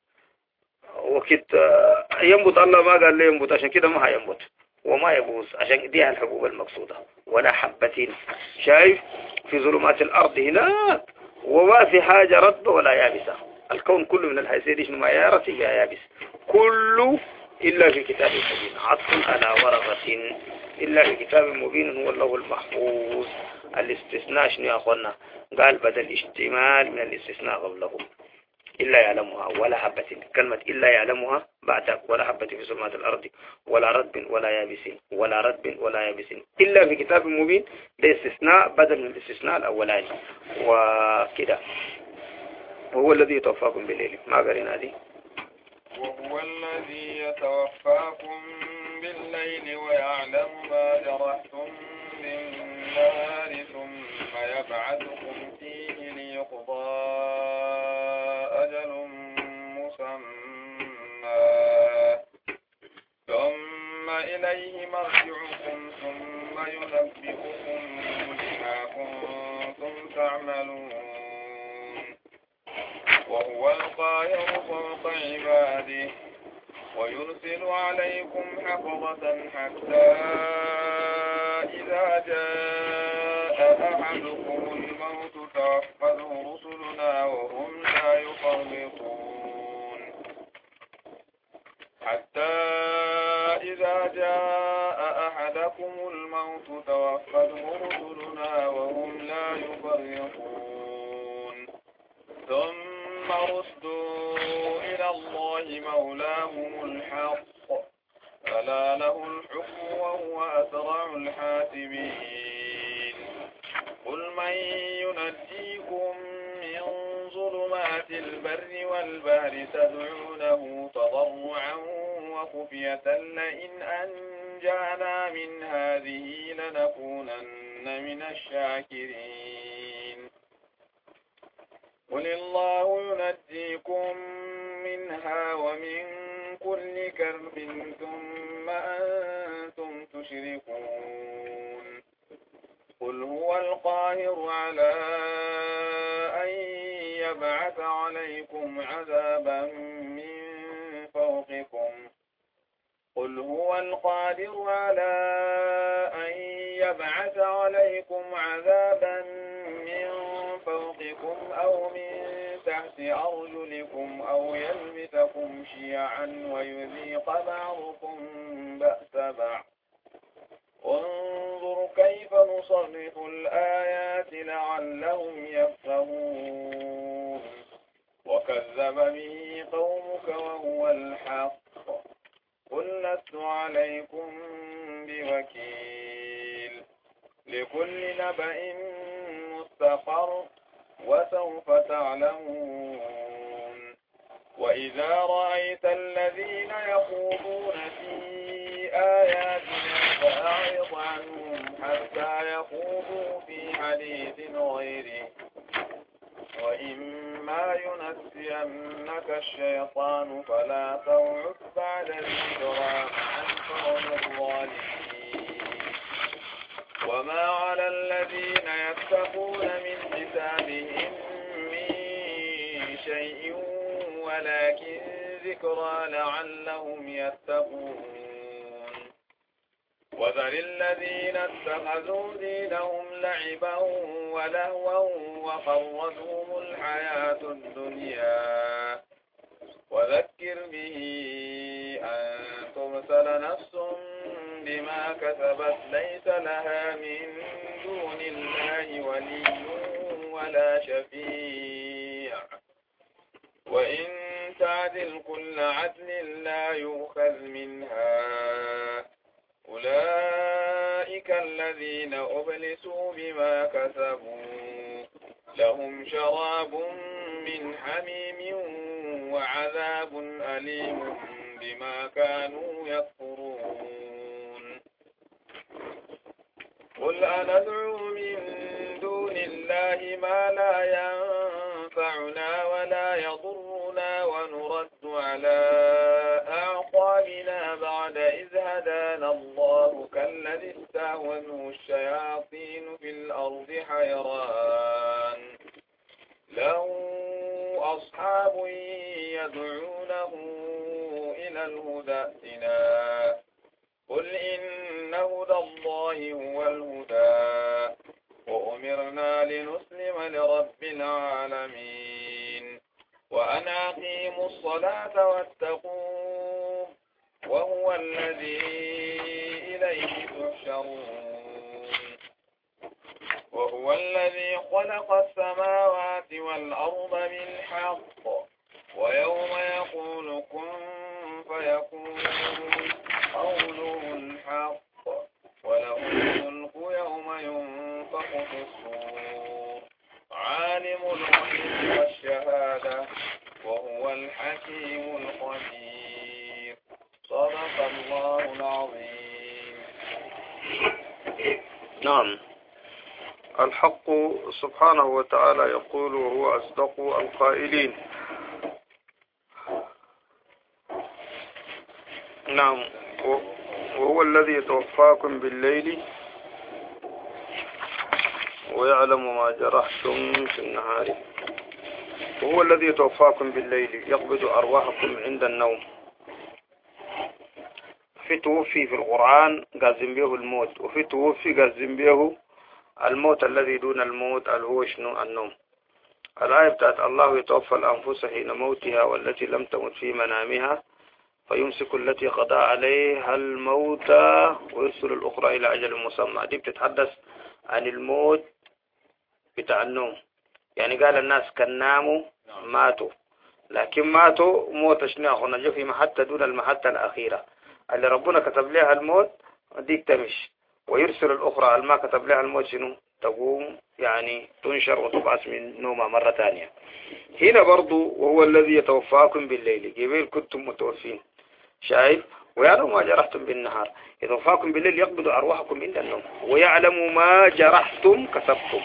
Speaker 1: وقت ينبت الله ما قال لي ينبت، عشان كده ما هينبت وما يبوظ، عشان دي الحبوب المقصودة. ولا حبة شايف في ظلمات الأرض هناك وما في حاجة رطبة ولا يابسة. الكون كله من الحيثية دي شنو؟ ما يا رطب يا يابس كله إلا في كتاب مبين. عطف على ورقة إلا في كتاب مبين هو الله المحفوظ. الاستثناء شنو يا أخوانا؟ قال بدل اشتمال من الاستثناء قبله. إلا يعلمها ولا حبة، كلمة إلا يعلمها بعد ولا حبة في ظلمات الأرض ولا رطب ولا يابس ولا رطب ولا يابس إلا في كتاب مبين. ده استثناء بدل من الاستثناء الأولاني وكده. وهو الذي يتوفاكم بالليل ما قرينا دي.
Speaker 2: وهو الذي يتوفاكم بالليل ويعلم ما جرحتم بالنهار ثم يبعثكم فيه ليقضى أجل مسمى ثم إليه مرجعكم ثم ينبئكم بما كنتم تعملون. وهو القاهر فوق عباده ويرسل عليكم حفظة حتى إذا جاء أحدكم الموت توفته رسلنا وهم لا يفرطون. حتى إذا جاء أحدكم الموت توفته رسلنا وهم لا يفرطون. ثم ردوا إلى الله مولاهم الحق ألا له الحكم وهو أسرع الحاسبين. قل من ينجيكم من ظلمات البر والبحر تدعونه تضرعا وخفية لئن أنجانا من هذه لنكونن من الشاكرين قل الله ينجيكم منها ومن كل كرب ثم أنتم تشركون قل هو القاهر على أن يبعث عليكم عذابا من فوقكم قل هو القادر على أن يبعث عليكم عذابا من فوقكم أو من تحت أرجلكم أو يلبسكم شيعا ويذيق بعضكم بأس بعض انظر كيف نصرف الآيات لعلهم يفقهون وكذب به قومك وهو الحق قل لست عليكم بوكيل لكل نبأ مستقر وسوف تعلمون وإذا رأيت الذين يخوضون في آياتنا فأعرض عنهم حتى يخوضوا في حديث غيره وإما ينسينك الشيطان فلا تقعد بعد الذكرى مع القوم الظالمين وما على الذين يتقون من حسابهم من شيء ولكن ذكرى لعلهم يتقون وذر الذين اتخذوا دينهم لعبا ولهوا وغرتهم الحياة الدنيا وذكر به أن تبتل نفس بما كسبت ليس لها من دون الله ولي ولا شفيع وإن تعدل كل عدل لا يؤخذ منها أولئك الذين أبلسوا بما كسبوا لهم شراب من حميم وعذاب أليم بما كانوا يكفرون قل أندعو من دون الله ما لا ينفعنا ولا يضرنا ونرد على أعقابنا بعد إذ هدانا الله كالذي استهوته الشياطين في الأرض حيران له أصحاب يدعونه إلى الهدى ائتنا قل إن هدى الله هو الهدى وأمرنا لنسلم لرب العالمين وأن أقيموا الصلاة واتقوه وهو الذي إليه تحشرون وهو الذي خلق السماوات والأرض بالحق ويوم يقول كن فيكون قوله الحق وله الملك يوم ينفخ في الصور عالم الغيب والشهادة وهو الحكيم الخبير صدق الله العظيم.
Speaker 1: نعم. الحق سبحانه وتعالى يقول وهو أصدق القائلين. نعم. وهو الذي يتوفاكم بالليل ويعلم ما جرحتم في النهار. وهو الذي يتوفاكم بالليل يقبض أرواحكم عند النوم. في توفي في القرآن قازم به الموت، وفي توفي قازم به الموت الذي دون الموت اللي هو شنو النوم. الآية بتاعت الله يتوفى الأنفس حين موتها والتي لم تمت في منامها فيمسك التي قضى عليها الموت ويرسل الأخرى إلى أجل مسمى. دي بتتحدث عن الموت بتاع النوم. يعني قال الناس كان ناموا ماتوا، لكن ماتوا موت شنو أخونا جو في محطة دون المحطة الأخيرة اللي ربنا كتب لها الموت ديك تمش. ويرسل الأخرى الما كتب لها الموت شنو تقوم يعني تنشر وتبعث من نومها مرة ثانية. هنا برضو وهو الذي يتوفاكم بالليل، قبل كنتم متوفين شايف، ويعلم ما جرحتم بالنهار، يتوفاكم بالليل يقبض أرواحكم عند النوم، ويعلم ما جرحتم كسبتم.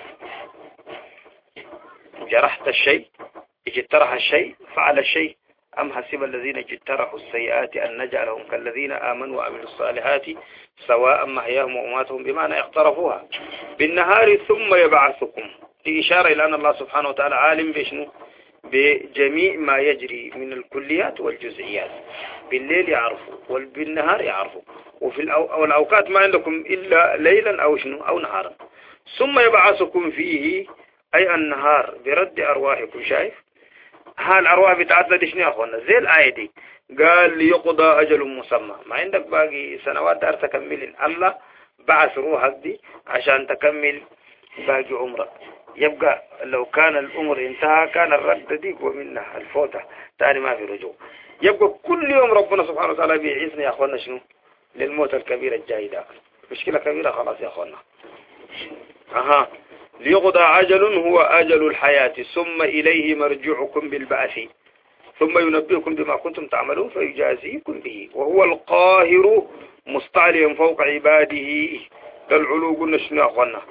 Speaker 1: جرحت الشيء اجترح الشيء فعل الشيء، أم حسب الذين اجترحوا السيئات أن نجعلهم كالذين آمنوا وعملوا الصالحات سواء محياهم ومماتهم بمعنى اقترفوها بالنهار ثم يبعثكم، في إشارة إلى أن الله سبحانه وتعالى عالم بشنو بجميع ما يجري من الكليات والجزئيات، بالليل يعرفوا وبالنهار يعرفوا، وفي الأوقات ما عندكم إلا ليلا أو شنو أو نهارا. ثم يبعثكم فيه أي النهار برد أرواحكم. شايف ها الأرواح بتعدد شنو يا أخوانا زي الآية دي، قال ليقضى أجل مسمى، ما عندك باقي سنوات دار تكمل، الله بعث روحك دي عشان تكمل باقي عمرك. يبقى لو كان الأمر انتهى كان الرد ديك ومنها الفوتة تاني ما في رجوع. يبقى كل يوم ربنا سبحانه وتعالى بيعيزنا يا أخوانا شنو للموت الكبير الجاي ده، مشكلة كبيرة خلاص يا أخوانا. أها ليقضى أجل هو أجل الحياة ثم إليه مرجعكم بالبعث ثم ينبئكم بما كنتم تعملون فيجازيكم به، وهو القاهر مستعليا فوق عباده. العلو قلنا شنو يا أخوانا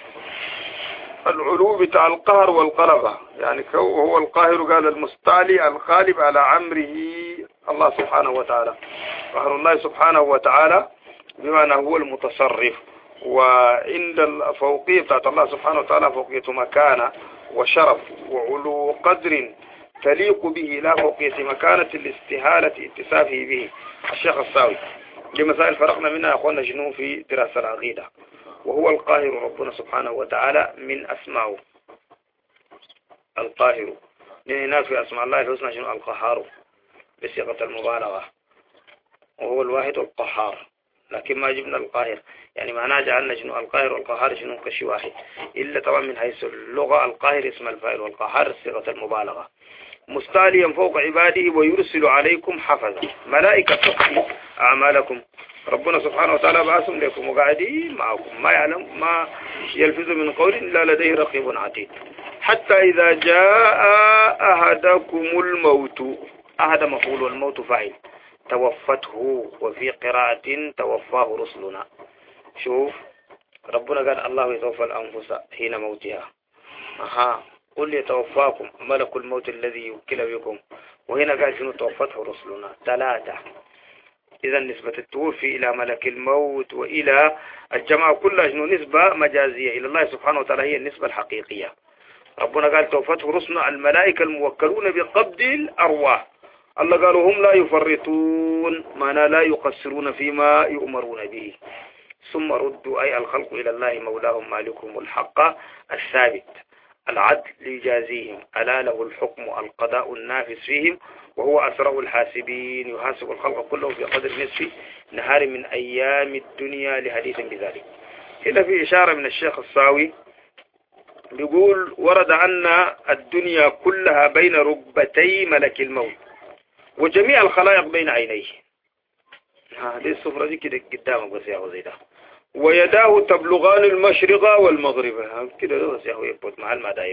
Speaker 1: العلو بتاع القهر والقلبة، يعني هو القاهر قال المستعلي الغالب على عمره الله سبحانه وتعالى. قهر الله سبحانه وتعالى بمعنى هو المتصرف، وعند الفوقية بتاعت الله سبحانه وتعالى فوقية مكانة وشرف وعلو قدر تليق به، لا فوقية مكانة الاستهالة اتصافه به. الشيخ الساوي دي مسائل فرقنا منها يا أخوانا شنو في دراسة العقيدة. وهو القاهر ربنا سبحانه وتعالى من أسماءه القاهر، من هناك في أسماء الله الحسنى شنو القهار بصيغة المبالغة، وهو الواحد القهار، لكن ما جبنا القاهر يعني معناه جعلنا شنو القاهر والقهار شنو كشي واحد، إلا طبعا من حيث اللغة القاهر اسم الفاعل والقهار صيغة المبالغة. مستعليا فوق عباده ويرسل عليكم حفظا ملائكة تحفظ أعمالكم. ربنا سبحانه وتعالى بعثهم لكم وقاعدين معكم، ما يعلم ما يلفظ من قول إلا لديه رقيب عتيد. حتى إذا جاء أحدكم الموت، أحد مفعول والموت فاعل، توفته، وفي قراءة توفاه رسلنا. شوف ربنا قال الله يتوفى الأنفس حين موتها، أها قل يتوفاكم ملك الموت الذي يوكل بكم، وهنا قال شنو توفته رسلنا ثلاثة. إذا نسبة التوفي إلى ملك الموت وإلى الجماعة كلها شنو نسبة مجازية، إلى الله سبحانه وتعالى هي النسبة الحقيقية. ربنا قال توفته رسلنا الملائكة الموكلون بقبض الأرواح، الله قالوا هم لا يفرطون معنى لا يقصرون فيما يؤمرون به. ثم ردوا أي الخلق إلى الله مولاهم مالكهم الحق الثابت العدل ليجازيهم، ألا له الحكم القضاء النافذ فيهم، وهو أسرع الحاسبين يحاسب الخلق كله في قدر نصف نهار من أيام الدنيا لحديث بذلك. هنا في إشارة من الشيخ الصاوي بيقول ورد أن الدنيا كلها بين ركبتي ملك الموت وجميع الخلائق بين عينيه. هذه الصفرة دي كده قدامك بس يا أخو زي ده، ويداه تبلغان المشرق والمغرب كده بس يا أخو يبوت مع المداير.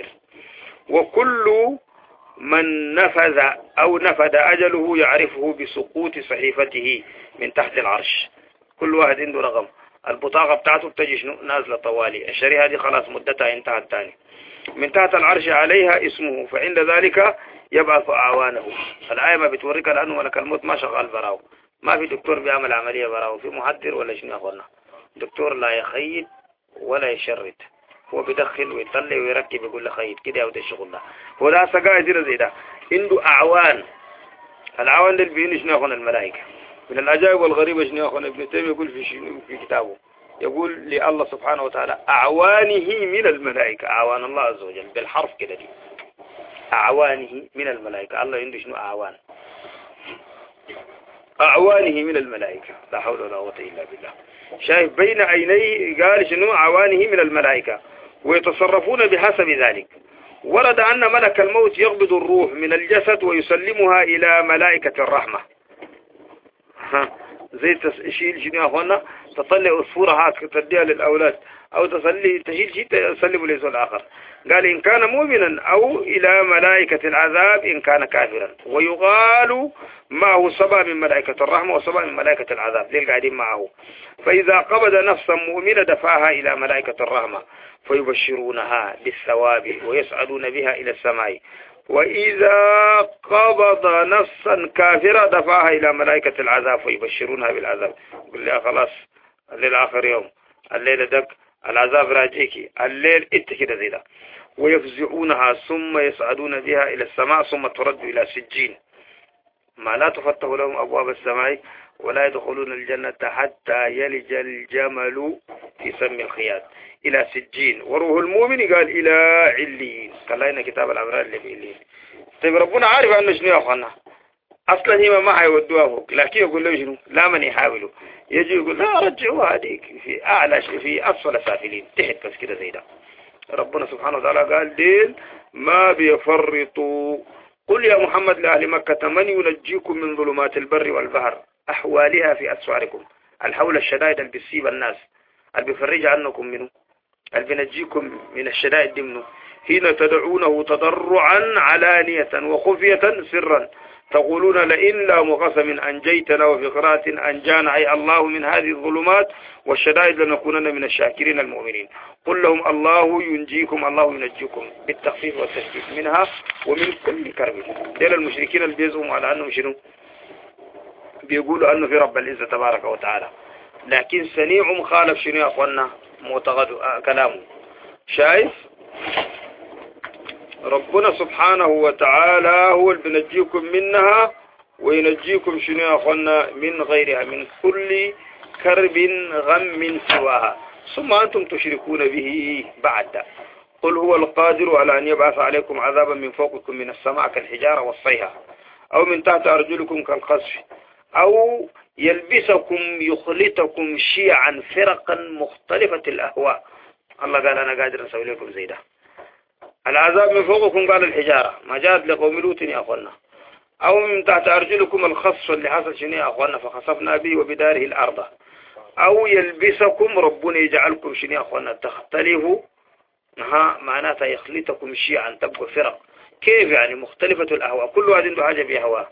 Speaker 1: وكل من نفذ أو نفد أجله يعرفه بسقوط صحيفته من تحت العرش. كل واحد عنده رقم، البطاقة بتاعته بتجي شنو نازلة طوالي، الشريحة دي خلاص مدتها انتهت تاني، من تحت العرش عليها اسمه، فعند ذلك يبعث أعوانه. الآية ما بتوريك لأنه ملك الموت ما شغال براو، ما في دكتور بيعمل عملية براو، في محضر ولا شنو يا أخوانا، دكتور لا يخيط ولا يشرد، هو بيدخل ويطلع ويركب يقول له خيط كده ياخد الشغل ده، هو ده سقا يصير زي ده، عنده أعوان. الأعوان دول بيقولوا شنو يا أخوانا الملائكة. من العجائب والغريبة شنو يا أخوانا ابن تيمية يقول في شنو في كتابه، يقول لله سبحانه وتعالى أعوانه من الملائكة، أعوان الله عز وجل بالحرف كده دي، أعوانه من الملائكة، الله عنده شنو أعوان، أعوانه من الملائكة، لا حول ولا قوة إلا بالله. شايف بين عينيه قال شنو أعوانه من الملائكة ويتصرفون بحسب ذلك. ورد أن ملك الموت يقبض الروح من الجسد ويسلمها إلى ملائكة الرحمة. ها زي تشيل شنو يا أخوانا تطلع عصفورة هاك تديها للأولاد أو تصلي تشيل شيء تسلم ليسوا الآخر. قال إن كان مؤمنا أو إلى ملائكة العذاب إن كان كافرا. ويقال معه سبع من ملائكة الرحمة وسبع من ملائكة العذاب للقاعدين معه. فإذا قبض نفسا مؤمنة دفعها إلى ملائكة الرحمة فيبشرونها بالثواب ويسعدون بها إلى السماء. وإذا قبض نفسا كافرة دفعها إلى ملائكة العذاب فيبشرونها بالعذاب. يقول لها خلاص الليل آخر يوم، الليلة دك العذاب راجيكي، الليل انت كده زي ده. ويفزعونها ثم يصعدون بها إلى السماء ثم ترد إلى سجين ما لا تفتح لهم أبواب السماء ولا يدخلون الجنة حتى يلج الجمل في سم الخياط إلى سجين. وروح المؤمن قال إلى عليين. قال لنا كتاب الأبرار اللي في عليين. طيب ربنا عارف أنه شنو يا أخوانا أصلا هي ما حيودوها فوق، لكن يقول له شنو لا من يحاولوا يجي يقول لا رجعوها هذيك في أعلى شيء في أسفل سافلين تحت بس كده زي ده. ربنا سبحانه وتعالى قال دين ما بيفرطوا. قل يا محمد لأهل مكة من ينجيكم من ظلمات البر والبحر أحوالها في أسفاركم. الحول الشدائد اللي بيصيب الناس اللي بيفرج عنكم منه اللي بينجيكم من الشدائد منه حين تدعونه تضرعا علانية وخفية سرا تقولون لئن لا مقسم أنجيتنا وفي قراءة أنجانا أي الله من هذه الظلمات والشدائد لنكونن من الشاكرين المؤمنين. قل لهم الله ينجيكم الله ينجيكم بالتخفيف والتشديد منها ومن كل كرب. ديل المشركين اللي بيزعموا على أنهم شنو بيقولوا أنه في رب العزة تبارك وتعالى، لكن سنيع مخالف شنو يا أخوانا معتقد كلامه. شايف ربنا سبحانه وتعالى هو اللي بينجيكم منها وينجيكم شنو يا أخوانا من غيرها من كل كرب غم سواها ثم أنتم تشركون به بعد. قل هو القادر على أن يبعث عليكم عذابا من فوقكم من السماء كالحجارة والصيحة أو من تحت أرجلكم كالقصف أو يلبسكم يخلطكم شيعا فرقا مختلفة الأهواء. الله قال أنا قادر أسوي لكم زي ده. العذاب من فوقكم قال الحجارة ما جاءت لقوم لوط يا أخوانا. أو من تحت أرجلكم الخصف اللي حصل شنو يا أخوانا فخسفنا به وبداره الأرض. أو يلبسكم ربنا يجعلكم شنو يا أخوانا تختلفوا ها معناتها يخلطكم شيعا تبقوا فرق. كيف يعني مختلفة الأهواء كل واحد عنده حاجة بهواه.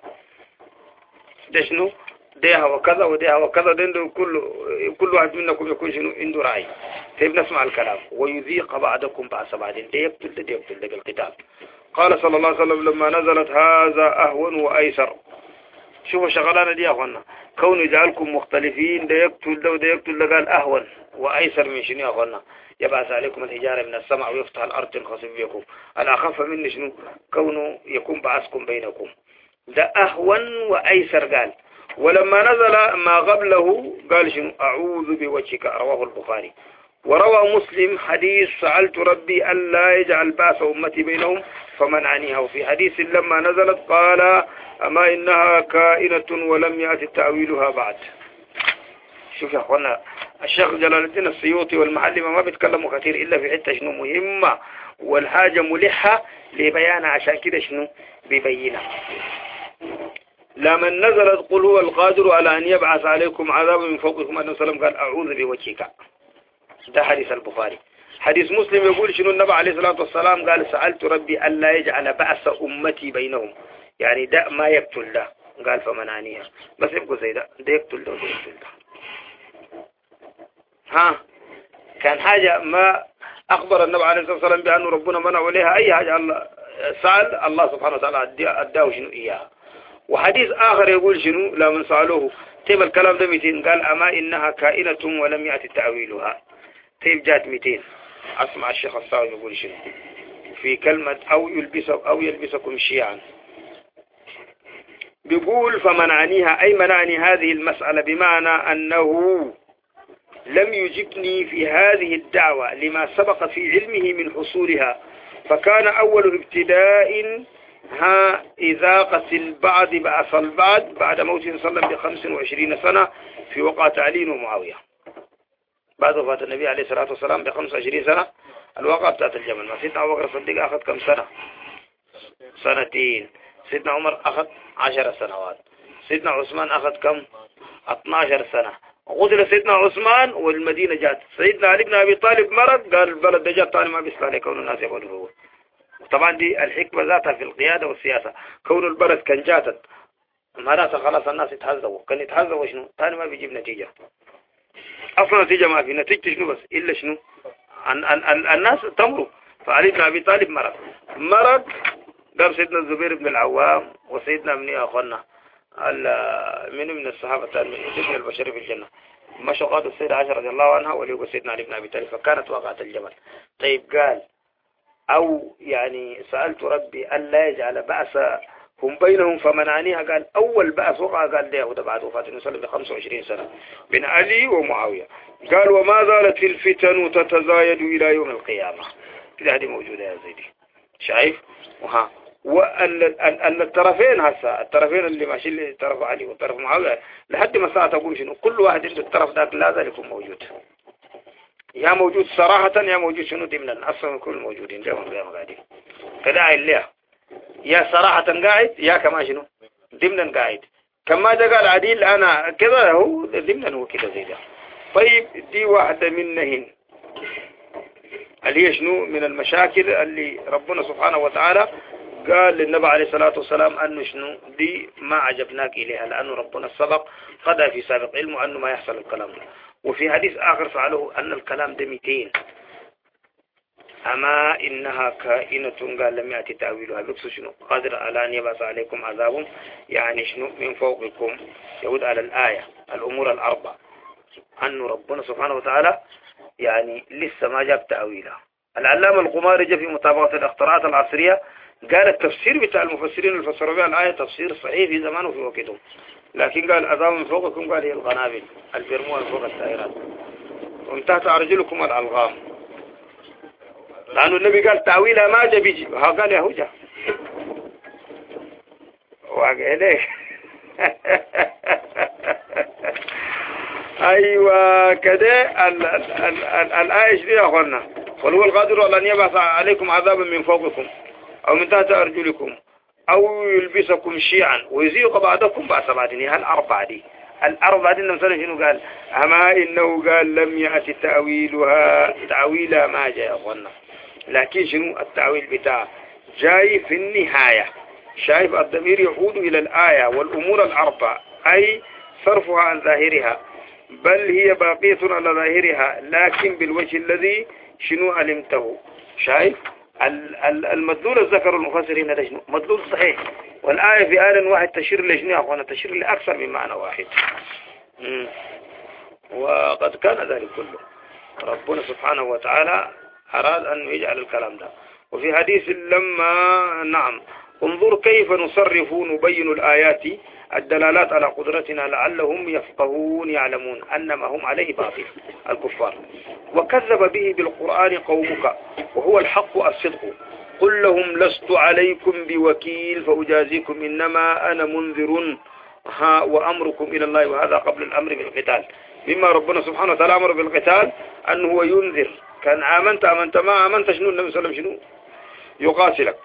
Speaker 1: ده شنو ده هو كذا وده هو كذا ده كل كل واحد منكم يكون شنو عنده رأي. طيب نسمع الكلام. ويذيق بعضكم بعض بعض ده يقتل ده يقتل ده القتال. قال صلى الله عليه وسلم لما نزلت هذا أهون وأيسر. شوفوا شغلانة دي يا أخوانا كون يجعلكم مختلفين ده يقتل ده وده يقتل ده قال أهون وأيسر من شنو يا أخوانا يبعث عليكم الحجارة من السماء ويفتح الأرض تنخسف بكم. الأخف من شنو كونه يكون بعثكم بينكم ده أهون وأيسر. قال ولما نزل ما قبله قال شنو أعوذ بوجهك. رواه البخاري. وروى مسلم حديث سألت ربي ألا يجعل بأس أمتي بينهم فمنعنيها. وفي حديث لما نزلت قال أما إنها كائنة ولم يأتي تأويلها بعد. شوف يا أخوانا الشيخ جلال الدين السيوطي والمعلمة ما بيتكلموا كثير إلا في حتة شنو مهمة والحاجة ملحة لبيانها عشان كده شنو بيبينها. لما نزلت قل هو القادر على أن يبعث عليكم عذابا من فوقكم أنه سلام قال أعوذ بوجهك. ده حديث البخاري. حديث مسلم يقول شنو النبي عليه الصلاة والسلام قال سألت ربي ألا يجعل بأس أمتي بينهم يعني ده ما يقتل ده قال فمنعنيها. بس يبقوا زي ده ده يقتل ده وده يقتل ده. ها كان حاجة ما أخبر النبي عليه الصلاة والسلام بأنه ربنا منع عليها أي حاجة الله سأل الله سبحانه وتعالى أداه شنو إياها. وحديث آخر يقول شنو لا من سألوه طيب الكلام ده مئتين قال أما إنها كائنة ولم يأتي تأويلها. طيب جات مئتين. أسمع الشيخ الصاوي يقول شنو في كلمة أو يلبسك أو يلبسكم شيعا. بيقول فمنعنيها أي منعني هذه المسألة بمعنى أنه لم يجبني في هذه الدعوة لما سبق في علمه من حصولها. فكان أول ابتداء ها إذاقة البعض بأس البعض بعد موت صلى الله عليه وسلم بخمس وعشرين سنة في وقعة علي ومعاوية. بعد وفاة النبي عليه الصلاة والسلام بخمس وعشرين سنة الوقعة بتاعت الجمل. ما سيدنا أبو بكر الصديق أخذ كم سنة؟ سنتين. سيدنا عمر أخذ عشر سنوات. سيدنا عثمان أخذ كم؟ اثناشر سنة. قتل سيدنا عثمان والمدينة جات، سيدنا علي بن أبي طالب مرض قال البلد ده جات ثاني ما بيصلح لكون الناس يقولوا هو. طبعا دي الحكمة ذاتها في القيادة والسياسة، كون البلد كان جاتت معناتها خلاص الناس يتهزوا، كان يتهزوا شنو ثاني ما بيجيب نتيجة، أصلا نتيجة ما في، نتيجة شنو بس إلا شنو ال ال ال الناس تمروا. فعلي بن أبي طالب مرض مرض قال سيدنا الزبير بن العوام وسيدنا ابن أخونا من من الصحابة ابن البشر في الجنة مشوا قادوا السيدة عائشة رضي الله عنها وليقوا سيدنا علي بن أبي طالب، فكانت وقعت الجبل. طيب قال أو يعني سألت ربي ألا يجعل بأسهم بينهم فمنعنيها، قال أول بأس وقع قال ده يهود بعد وفاة النبي صلى الله عليه وسلم بخمسة وعشرين سنة بين علي ومعاوية. قال وما زالت الفتن تتزايد إلى يوم القيامة. كده هذه موجودة يا زيدي شايف. وها والطرفين هسه الطرفين اللي ماشي اللي طرف علي وطرف معاوية لحد ما ساعة تقول شنو كل واحد عنده الطرف ذاك لا زال يكون موجود، يا موجود صراحة يا موجود شنو ضمنا، أصلا كل موجودين زي ما قاعدين كده اللي يا صراحة قاعد يا كما شنو ضمنا قاعد. كما ده قال عديل أنا كذا هو ضمنا هو كده زي ده. طيب دي واحدة منهن اللي هي شنو من المشاكل اللي ربنا سبحانه وتعالى قال للنبي عليه الصلاة والسلام أنه شنو دي ما عجبناك إليها لأنه ربنا السبق قضى في سابق علمه أنه ما يحصل الكلام ده. وفي حديث آخر فعله أن الكلام ده مئتين أما إنها كائنة قال لم يأتي تأويلها بكس شنو قادر على أن يبعث عليكم عذاب يعني شنو من فوقكم يعود على الآية الأمور الأربع أنه ربنا سبحانه وتعالى يعني لسه ما جاب تأويلها. العلامة القماري جاء في مطابقة الاختراعات العصرية قال التفسير بتاع المفسرين اللي فسروا بها الآية تفسير صحيح في زمانه وفي وقتهم، لكن قال عذاب من فوقكم قال هي القنابل البرموها من فوق السائرات ومن تحت أرجلكم الألغام، لأنه النبي قال تأويلها ما جاء بيجي ها قال يا هجا واقع إليك أيوة كده الآية دي يا أخوانا وهو القادر على أن يبعث عليكم عذابا من فوقكم أو من تحت أرجلكم أو يلبسكم شيعا ويزيق بعضكم بعض بعضين. هالأربعة دي الأربعة دي مثلا شنو قال أما إنه قال لم يأتي تأويلها تأويلها ما جاء يا أخوانا، لكن شنو التأويل بتاع جاي في النهاية. شايف الضمير يعود إلى الآية والأمور الأربع أي صرفها عن ظاهرها بل هي باقية على ظاهرها لكن بالوجه الذي شنو علمته. شايف المدلول الذكر المفسرين هذا شنو مدلول صحيح، والآية في آن واحد تشير لشنو يا أخوانا تشير لأكثر من معنى واحد. مم. وقد كان ذلك كله ربنا سبحانه وتعالى أراد أن يجعل الكلام ده. وفي حديث لما نعم انظر كيف نصرف نبين الآيات الدلالات على قدرتنا لعلهم يفقهون يعلمون أن ما هم عليه باطل الكفار. وكذب به بالقرآن قومك وهو الحق الصدق قل لهم لست عليكم بوكيل فأجازيكم إنما أنا منذر ها وأمركم إلى الله. وهذا قبل الأمر بالقتال، مما ربنا سبحانه وتعالى أمر بالقتال أنه هو ينذر. كان آمنت آمنت ما آمنت شنو النبي صلى الله عليه وسلم شنو يقاتلك.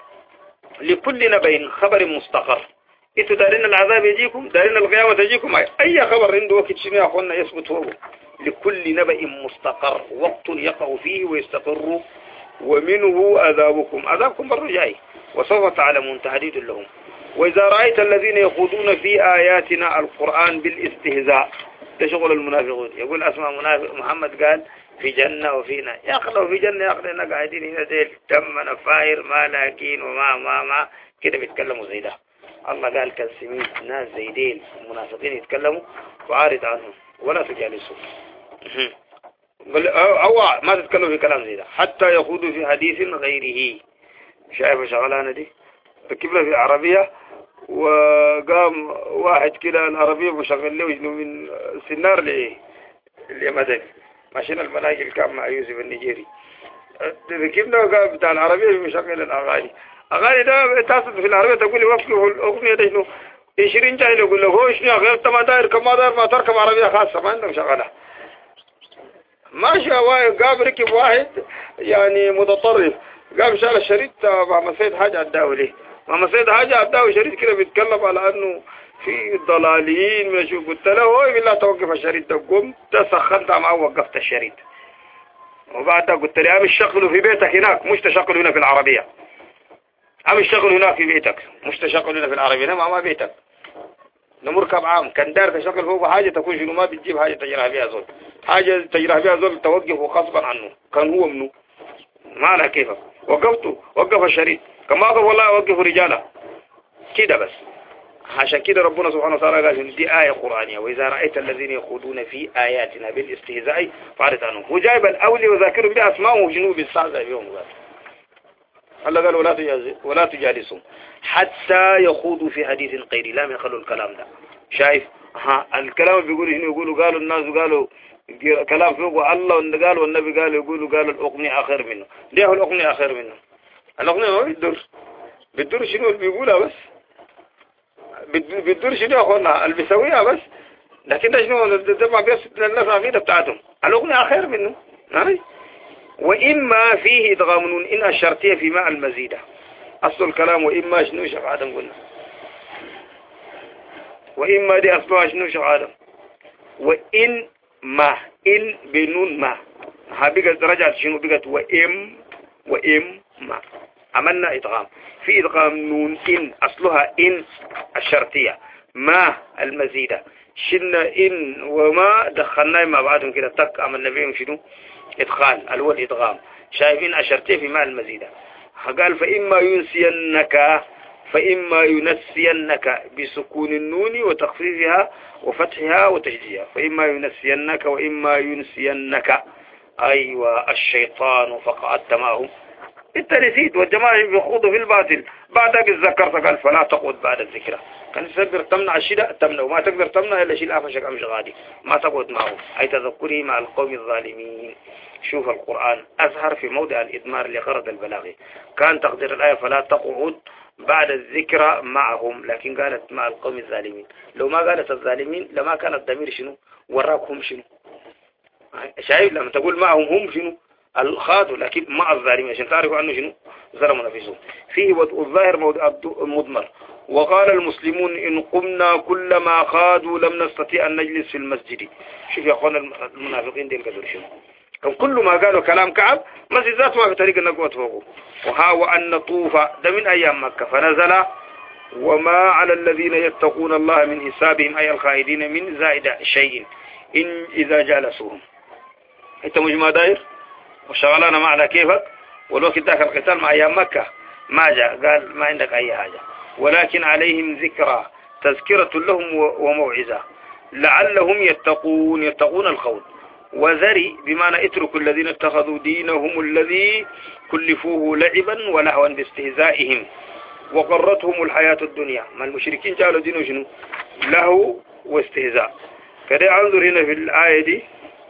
Speaker 1: لكل نبأ خبر مستقر، انتوا دارين العذاب يجيكم دارين القيامة تجيكم أي خبر عنده وقت شنو يا أخوانا يثبت هو. لكل نبأ مستقر وقت يقع فيه ويستقر ومنه عذابكم عذابكم برضو جاي وسوف تعلمون تهديد لهم. وإذا رأيت الذين يخوضون في آياتنا القرآن بالاستهزاء تشغل المنافقون. يقول أسمع منافق محمد قال في جنة وفينا يخلوا في جنة يخلنا قاعدين هنا زي الدم نفاير ما لكن وما ما ما كده بيتكلموا زي ده. الله قال كان سميت ناس زي ديل منافقين يتكلموا وعارض عنهم ولا تجالسوا أو ما تتكلموا في كلام زي ده حتى يخوضوا في حديث غيره. شايف شغلانة دي ركب له في عربية وقام واحد كده العربية مشغل له من سنار لإيه لمدني ماشين المناجل كان مع يوسف النيجيري ركبنا وقام بتاع العربية مشغل الأغاني. أغاني ده تصل في العربية تقول لي وقفوا الأغنية ده شنو عشرين جاهل يقول له هو شنو غير تما داير كما داير ما تركب عربية خاصة ما عندهم شغلة ماشي. قام ركب واحد يعني متطرف قام شال الشريط مع سيد حاجة الداولي مع سيد حاجة الداولي شريط كده بيتكلم على أنه في ضلالين من شو قلت له هو بالله توقف الشريط ده، قمت سخنت معه وقفت الشريط، وبعدها قلت لي عم الشغل في بيتك هناك مش تشغل هنا في العربية، عم الشغل هناك في بيتك مش تشغل هنا في العربية، هنا ما بيتك ده مركب عام، كان دار تشغل فوق حاجة تكون شنو ما بتجيب حاجة تجرها بها زول، حاجة تجرها بها زول توقفه غصبا عنه، كان هو منه ما لها كيفك، وقفته وقف الشريط كما قال والله وقف رجاله كده بس. عشان كده ربنا سبحانه وتعالى قال دي آية قرآنية، وإذا رأيت الذين يخوضون في آياتنا بالاستهزاء فأعرض عنهم، وجايب الأولي وذاكرهم بأسمائهم وجنوب السعزة بهم قال الله قال ولا تجالسوا ولا تجالسهم حتى يخوضوا في حديث غيري، لا يخلوا الكلام ده. شايف ها الكلام بيقولوا شنو؟ يقولوا قالوا الناس قالوا كلام فوق الله قالوا والنبي قالوا يقولوا قالوا الأغنية آخر منه، ليه هو الأغنية آخر منه؟ الأغنية ما بتدور بتدور شنو اللي بيقولها بس، بتدور شنو يا أخوانا اللي بيسويها بس، لكن ده شنو ده ما بيصل للناس عقيدة بتاعتهم، الأغنية آخر منه. هاي وإما فيه إدغام نون إن الشرطية في ماء المزيدة، أصل الكلام وإما شنو شيخ آدم قلنا، وإما دي أصلها شنو شيخ آدم، وإن ما إن بنون ما ها بقت رجعت شنو بقت وإم وإم ما عملنا إدغام في إدغام نون إن أصلها إن الشرطية ما المزيدة، شلنا إن وما دخلنا مع بعضهم كده تك عملنا بيهم شنو إدخال الأول إدغام. شايفين الشرطية في ما المزيدة، قال فإما ينسينك فإما ينسينك بسكون النون وتخفيفها وفتحها وتشديدها، فإما ينسينك وإما ينسينك أيوة الشيطان فقعدت معهم، انت نسيت والجماعة بيخوضوا في الباطل، بعدك ذكرت قال فلا تقعد بعد الذكرى، كان تقدر تمنع الشدة تمنع وما تقدر تمنع إلا شيء أفشك أمش غادي ما تقعد معه، أي تذكره مع القوم الظالمين. شوف القرآن أظهر في موضع الإدمار لغرض البلاغي، كان تقدير الآية فلا تقعد بعد الذكرى معهم، لكن قالت مع القوم الظالمين، لو ما قالت الظالمين لما كان الضمير شنو وراكهم شنو. شايف لما تقول معهم هم شنو الخاطئ، لكن مع الظالمين عشان تعرفوا أنه شنو ظلموا نفسهم. فيه وضع الظاهر موضع المضمر، وقال المسلمون إن قمنا كلما خادوا لم نستطيع أن نجلس في المسجد. شوف يا أخوانا المنافقين دي القدر شنو كان كل ما قالوا كلام كعب مسجد ذات ما في طريق النقوة فوقه. وها وأن نطوف ده من أيام مكة فنزل وما على الذين يتقون الله من حسابهم أي الخائدين من زائد شيء إن إذا جالسوهم. انت مجمع داير وشغلنا معنا كيفك، والوقت ذاك القتال مع أيام مكة ما جاء قال ما عندك أي حاجة، ولكن عليهم ذكرى تذكرة لهم وموعظة لعلهم يتقون يتقون القول. وذري بمعنى اتركوا الذين اتخذوا دينهم الذي كلفوه لعبا ولهوا باستهزائهم وقرتهم الحياة الدنيا. ما المشركين جعلوا دينه شنو له واستهزاء. كده انظر هنا في الآية دي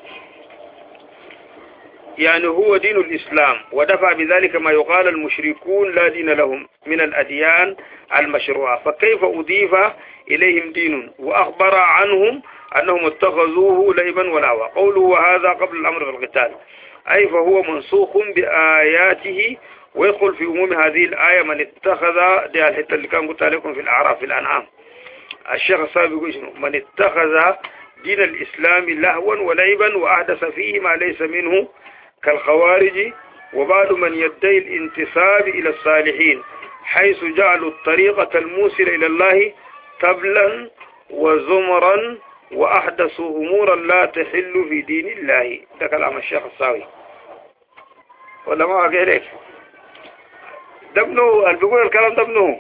Speaker 1: يعني هو دين الإسلام، ودفع بذلك ما يقال المشركون لا دين لهم من الأديان المشروعة، فكيف أضيف إليهم دين وأخبر عنهم أنهم اتخذوه لعبا ولهوا. قوله وهذا قبل الأمر بالقتال أي فهو منسوخ بآياته ويدخل في عموم هذه الآية من اتخذ دي الحتة اللي كان قلت لكم في الأعراف في الأنعام. الشيخ الصاحب يقول شنو من اتخذ دين الإسلام لهوا ولعبا وأحدث فيه ما ليس منه كالخوارج وبعض من يدعي الانتساب إلى الصالحين حيث جعلوا الطريقة الموصل إلى الله تبلا وزمرا وأحدثوا أمورا لا تحل في دين الله. ده كلام الشيخ الصاوي ولا ما أقول لك ده ابنه اللي بيقول الكلام ده ابنه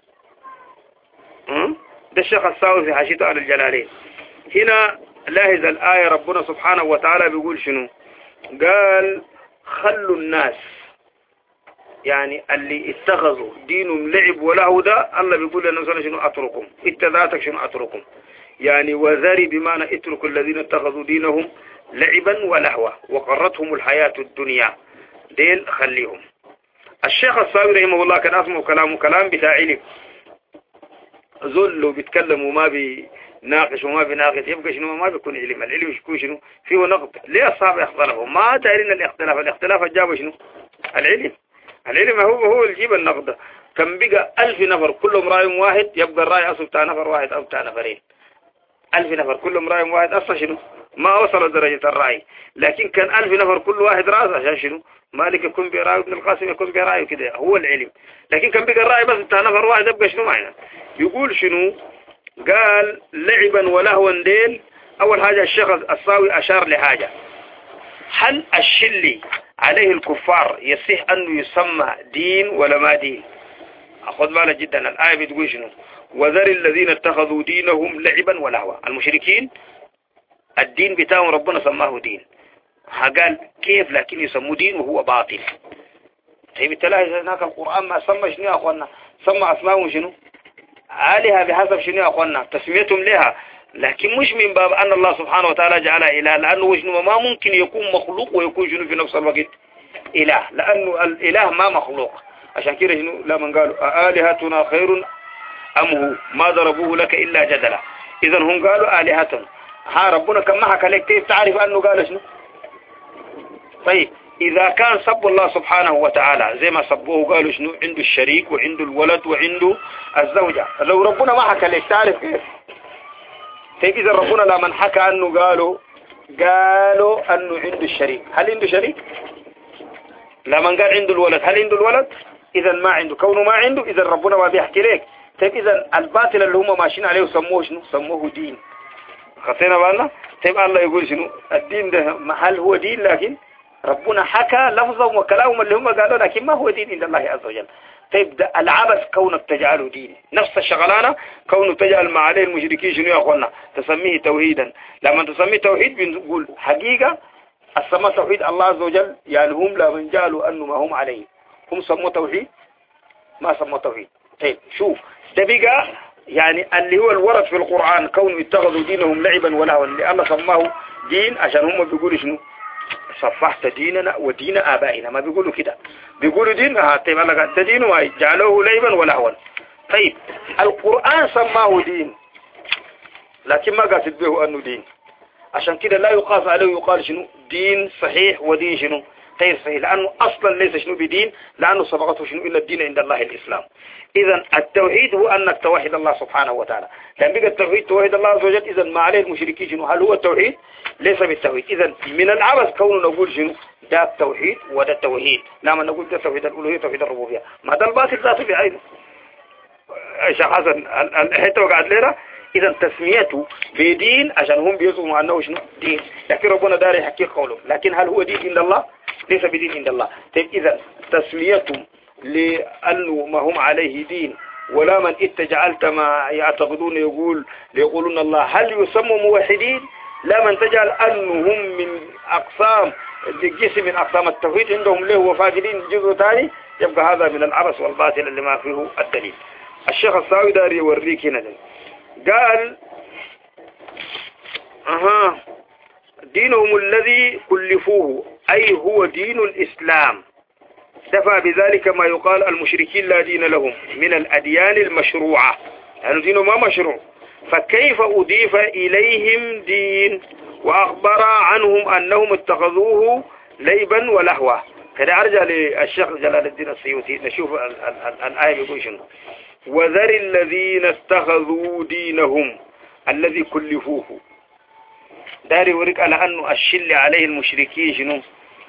Speaker 1: ده الشيخ الصاوي في حاشيته على الجلالين. هنا لاحظ الآية ربنا سبحانه وتعالى بيقول شنو قال خلوا الناس يعني اللي اتخذوا دينهم لعب وله ده الله بيقول لنا شنو اتركم انت ذاتك شنو اتركم يعني وذري بمعنى اتركوا الذين اتخذوا دينهم لعبا ولهوا وقرتهم الحياة الدنيا ديل خليهم. الشيخ الصاوي رحمه الله كان اسمه كلامه كلام بتاع علم ذل بيتكلم وما بيناقش وما بيناقش يبقى شنو ما بيكون علم. العلم يكون شنو فيه نقد. ليه الصحابة اختلفوا ما دايرين الاختلاف الاختلاف جابوا شنو العلم. العلم هو هو اللي يجيب النقد. كم بقى ألف نفر كلهم راي واحد يبقى الراي أصل بتاع نفر واحد أو بتاع نفرين. ألف نفر كلهم راي واحد أصلا شنو ما وصل درجة الرأي. لكن كان ألف نفر كل واحد رأس عشان شنو مالك يكون برأي ابن القاسم يكون برأي كده هو العلم. لكن كان بقى الرأي بس بتاع نفر واحد يبقى شنو معنى. يقول شنو قال لعبا ولهوا ديل. أول حاجة الشيخ الصاوي أشار لحاجة هل الشلي عليه الكفار يصح أنه يسمى دين ولا ما دين. أخذ بالك جدا الآية بتقول شنو وذر الذين اتخذوا دينهم لعبا ولهوا. المشركين الدين بتاعهم ربنا سماه دين. قال كيف لكن يسموه دين وهو باطل. طيب تلاقي هناك القرآن ما سمى شنو يا أخوانا سمى أسمائهم شنو آلهة بحسب شنو يا أخوانا تسميتهم لها. لكن مش من باب أن الله سبحانه وتعالى جعلها إله لأنه شنو ما ممكن يكون مخلوق ويكون شنو في نفس الوقت إله لأنه الإله ما مخلوق. عشان كده شنو لما قالوا آلهتنا خير أم هو ما ضربوه لك إلا جدلا. إذا هم قالوا آلهتنا ها ربنا كم ما حكى لك كيف تعرف أنه قال شنو. طيب إذا كان سب الله سبحانه وتعالى زي ما سبوه قالوا شنو عنده الشريك وعنده الولد وعنده الزوجة لو ربنا ما حكى لك تعرف كيف. طيب إذا ربنا لمن حكى أنه قالوا قالوا أنه عنده الشريك هل عنده شريك لمن قال عنده الولد هل عنده الولد إذا ما عنده كونه ما عنده إذا ربنا ما بيحكي لك. طيب إذا الباطل اللي هم ماشيين عليه سموه شنو سموه دين. خطينا بالنا. طيب الله يقول شنو الدين ده هل هو دين لكن ربنا حكى لفظهم وكلامهم اللي هم قالوا لكن ما هو دين عند الله عز وجل. طيب ده العبث كونك تجعله دين نفس الشغلانة كونك تجعل ما عليه المشركين شنو يا أخوانا تسميه توحيدا. لما تسميه توحيد بنقول حقيقة السماء توحيد الله عز وجل يعني هم لمن جعلوا أنه ما هم عليه هم سموا توحيد ما سموا توحيد. طيب شوف ده بقى يعني اللي هو الورد في القرآن كونوا اتخذوا دينهم لعبا ولهوا اللي الله سماه دين عشان هم بيقولوا شنو صفحت ديننا ودين آبائنا ما بيقولوا كده بيقولوا دين ها. طيب الله قال دين وجعلوه لعبا ولهوا. طيب القرآن سماه دين لكن ما قاصد به أنه دين عشان كده لا يقاس عليه يقال شنو دين صحيح ودين شنو غير صحيح لأنه أصلا ليس شنو بدين لأنه سبقته شنو إلا الدين عند الله الإسلام. إذا التوحيد هو أنك توحد الله سبحانه وتعالى. لأن بقى التوحيد توحد الله عز وجل إذا ما عليه المشركين شنو هل هو التوحيد ليس بالتوحيد. إذا من العبث كونه نقول شنو ده التوحيد وده التوحيد لما نقول ده توحيد الألوهية توحيد الربوبية ما ده الباطل ذاته بعينه. شيخ حسن الحته وقعت لنا. إذا تسميته بدين عشان هم بيزعموا أنه شنو دين لكن ربنا داري يحكي قوله لكن هل هو دين عند الله ليس بدين عند الله. طيب إذا تسميته لأنه ما هم عليه دين ولا من اتجعلت ما يعتقدون يقول ليقولون الله هل يسموا موحدين لا من تجعل أنهم من أقسام جسم من أقسام التوحيد عندهم له وفاقدين جزء ثاني يبقى هذا من العبث والباطل اللي ما فيه الدليل. الشيخ الصاوي داري يوريك هنا قال أها دينهم الذي كلفوه أي هو دين الإسلام دفع بذلك ما يقال المشركين لا دين لهم من الأديان المشروعة يعني دينه ما مشروع فكيف أضيف إليهم دين وأخبر عنهم أنهم اتخذوه ليبا ولهوا. كده أرجع للشيخ جلال الدين السيوطي نشوف الآية بيقول شنو وذر الذين اتخذوا دينهم الذي كلفوه. داري يوريك على أنه الشل عليه المشركين شنو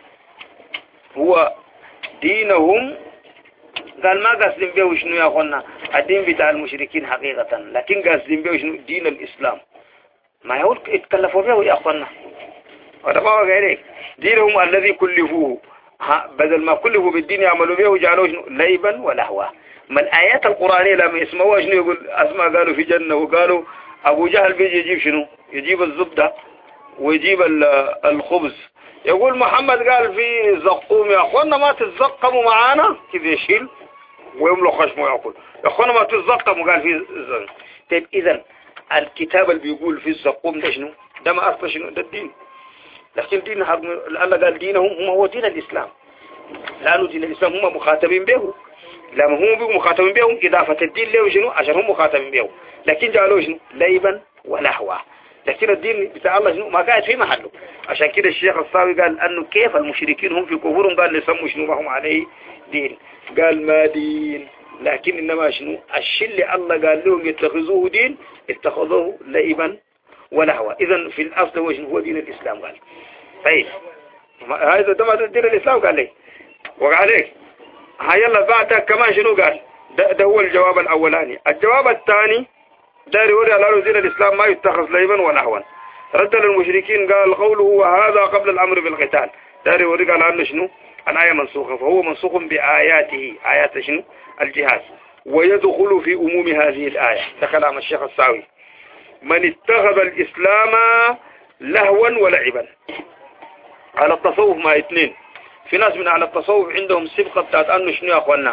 Speaker 1: هو دينهم. قال ما قصدين به شنو يا أخوانا الدين بتاع المشركين حقيقة لكن قصدين به شنو دين الإسلام ما يقول اتكلفوا به يا أخوانا وده ما غيرك دينهم الذي كلفوه بدل ما كلفوا بالدين يعملوا به وجعلوه شنو ليبا ولهوا. ما الآيات القرآنية لما يسمعوها شنو يقول أسمع قالوا في جنة وقالوا أبو جهل بيجي يجيب شنو يجيب الزبدة ويجيب الخبز يقول محمد قال في زقوم يا أخوانا ما تتزقموا معانا كذا يشيل ويملو خشمه يأكل يا أخوانا ما تتزقموا قال في زقوم. طيب إذن الكتاب اللي بيقول في الزقوم ده شنو ده ما أصلا شنو ده الدين لكن دين حق الله قال دينهم هم هو دين الإسلام لأنه دين الإسلام هم مخاطبين به لما هم بيقوا مخاطبين بهم إضافة الدين له شنو عشان هم مخاطبين به لكن جعلوه شنو ليبا ولهوا. لكن الدين بتاع الله شنو ما قاعد في محله. عشان كده الشيخ الصاوي قال أنه كيف المشركين هم في كفرهم قال لسموا شنو ما هم عليه دين. قال ما دين لكن إنما شنو الشيء اللي الله قال لهم يتخذوه دين اتخذوه لعبا ولهوا. إذا في الأصل هو شنو هو دين الإسلام قال. طيب هذا ده دين الإسلام قال لي وقع عليك. هاي يلا بعدها كمان شنو قال؟ ده, ده هو الجواب الأولاني. الجواب الثاني داري يقول على دين الإسلام ما يتخذ لعبا ولهوا. رد للمشركين قال قوله وهذا قبل الأمر بالقتال. داري يقول قال عنه شنو الآية منسوخة، فهو منسوخ بآياته آيات شنو الجهاد، ويدخل في أموم هذه الآية. ده كلام الشيخ الساوي. من اتخذ الإسلام لهوا ولعبا. على التصوف ما اثنين، في ناس من على التصوف عندهم سبقة بتاعت أنه شنو يا أخوانا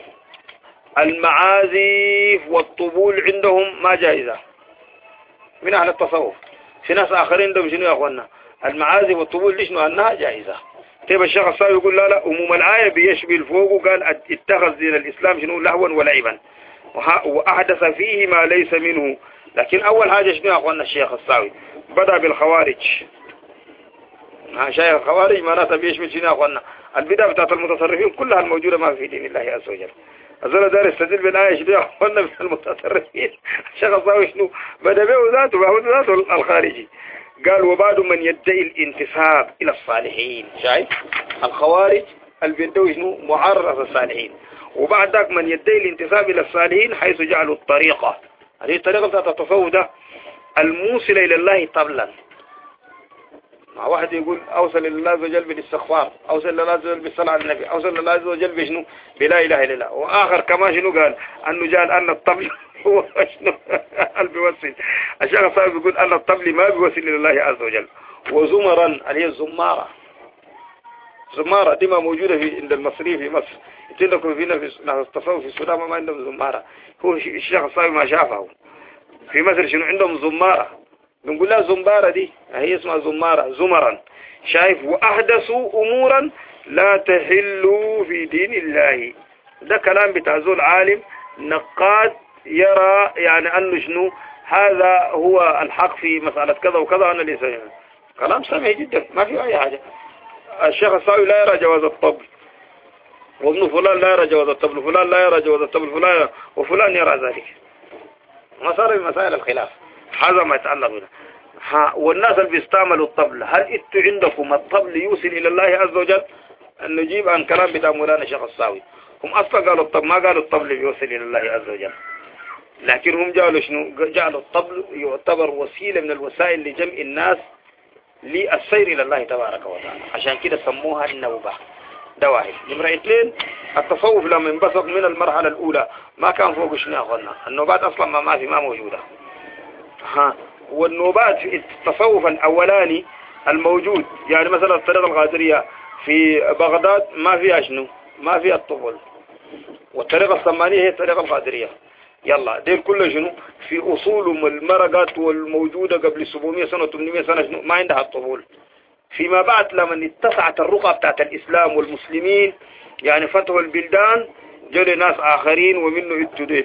Speaker 1: المعازف والطبول عندهم ما جائزة من أهل التصوف. في ناس آخرين عندهم شنو يا أخوانا المعازف والطبول ليش ما أنها جائزة. طيب الشيخ الصاوي يقول لا لا أموم الآية بيشبه الفوق وقال اتخذ دين الإسلام شنو لهوا ولعبا وأحدث فيه ما ليس منه. لكن أول حاجة شنو يا أخوانا الشيخ الصاوي بدأ بالخوارج. شيخ الخوارج معناتها بيشمل شنو يا أخوانا البدع بتاعت المتصرفين كلها الموجودة ما في دين الله عز وجل. أزال دار استدل بالآية شنو يا أخوانا من المتصرفين. الشيخ الصاوي شنو بدأ به ذاته بأخذ ذاته الخارجي. قال وبعد من يدعي الانتساب إلى الصالحين. شايف الخوارج البيدوي شنو معرض الصالحين، وبعد ذاك من يدعي الانتساب إلى الصالحين حيث جعلوا الطريقة. هذه الطريقة بتاعت التصوف ده الموصلة إلى الله طبلا. مع واحد يقول أوصل إلى الله عز وجل بالاستغفار، أوصل إلى الله عز وجل بالصلاة على النبي، أوصل إلى الله عز وجل بشنو بلا إله إلا الله. وآخر كمان شنو قال أنه جاء أن الطبل هو شنو اللي بيوصل. الشيخ الصاوي بيقول أن الطبل ما بيوصل إلى الله عز وجل. وزمرا اللي هي الزمارة، زمارة دي ما موجودة في عند المصريين في مصر. عندكم فينا في التصوف في السودان ما عندهم زمارة. هو الشيخ الصاوي ما شافه في مصر شنو عندهم زمارة، بنقول لها زمبارة دي هي اسمها زمارة زمرا. شايف وأحدثوا أمورا لا تحل في دين الله. ده كلام بتاع زول عالم نقاد يرى يعني أنه شنو هذا هو الحق في مسألة كذا وكذا. أنا ليس كلام سامي جدا ما في أي حاجة. الشيخ الصاوي لا يرى جواز الطبل، وابن فلان لا يرى جواز الطبل، فلان لا يرى جواز الطبل، فلان يرى وفلان يرى ذلك. ما صار بمسائل الخلاف هذا ما يتعلق بنا. ها والناس اللي بيستعملوا الطبل هل انتوا عندكم الطبل يوصل إلى الله عز وجل؟ نجيب عن كلام بتاع مولانا الشيخ الصاوي. هم أصلا قالوا الطبل ما قالوا الطبل يوصل إلى الله عز وجل، لكن هم جعلوا شنو جعلوا الطبل يعتبر وسيلة من الوسائل لجمع الناس للسير إلى الله تبارك وتعالى. عشان كده سموها النوبة. ده واحد. نمرة اثنين التصوف لما انبسط من المرحلة الأولى ما كان فوق شنو يا أخوانا النوبات أصلا ما ما في ما موجودة. ها والنوبات في التصوف الأولاني الموجود يعني مثلا الطريقة القادرية في بغداد ما فيها شنو ما فيها الطفل، والطريقة الثمانية هي الطريقة القادرية. يلا دير كله شنو في أصولهم المرقات والموجودة قبل سبعمية سنة وثمانمية سنة شنو ما عندها الطفل. فيما بعد لما اتسعت الرقعة بتاعت الإسلام والمسلمين يعني فتحوا البلدان جل ناس آخرين ومنه التدين.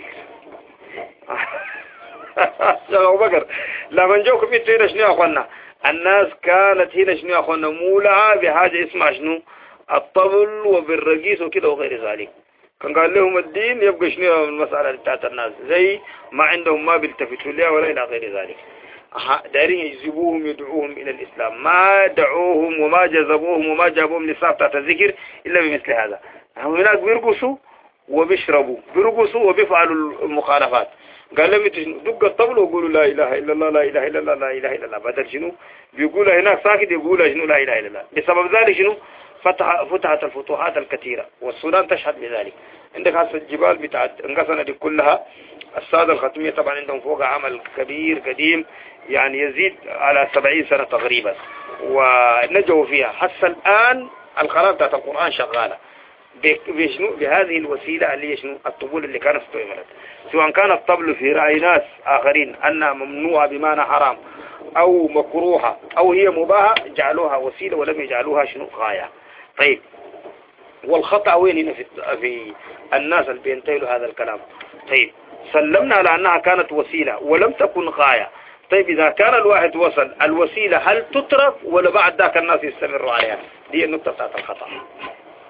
Speaker 1: يا أبو بكر لما جوكم انتوا هنا شنو يا أخوانا الناس كانت هنا شنو يا أخوانا مولعة بحاجة اسمها شنو الطبل وبالرقيس وكده وغير ذلك. كان قال لهم الدين يبقى شنو المسألة بتاعت الناس زي ما عندهم ما بيلتفتوا لها ولا إلى غير ذلك. دارين يجذبوهم يدعوهم إلى الإسلام، ما دعوهم وما جذبوهم وما جابوهم للصاف بتاعت الذكر إلا بمثل هذا. هناك بيرقصوا وبيشربوا بيرقصوا وبيفعلوا المخالفات. قال لهم دق الطبل وقولوا لا إله إلا الله لا إله إلا الله لا إله إلا الله. بدل شنو بيقولها هناك ساكت يقولها شنو لا إله إلا الله. بسبب ذلك شنو فتح فتحت الفتوحات الكثيرة والسودان تشهد بذلك. عندك هسه الجبال بتاعت انقسنا دي كلها السادة الختمية طبعا عندهم فوق عمل كبير قديم يعني يزيد على سبعين سنة تقريبا ونجوا فيها. حتى الآن القناة بتاعت القرآن شغالة بشنو بهذه الوسيلة اللي هي شنو الطبول اللي كانت استعملت، سواء كان الطبل في رأي ناس آخرين أنها ممنوعة بمعنى حرام أو مكروهة أو هي مباحة جعلوها وسيلة ولم يجعلوها شنو غاية. طيب والخطأ وين هنا في, في الناس اللي بينتهلوا هذا الكلام؟ طيب سلمنا على أنها كانت وسيلة ولم تكن غاية. طيب إذا كان الواحد وصل الوسيلة هل تترك ولا بعد ذاك الناس يستمروا عليها؟ دي النقطة بتاعت الخطأ.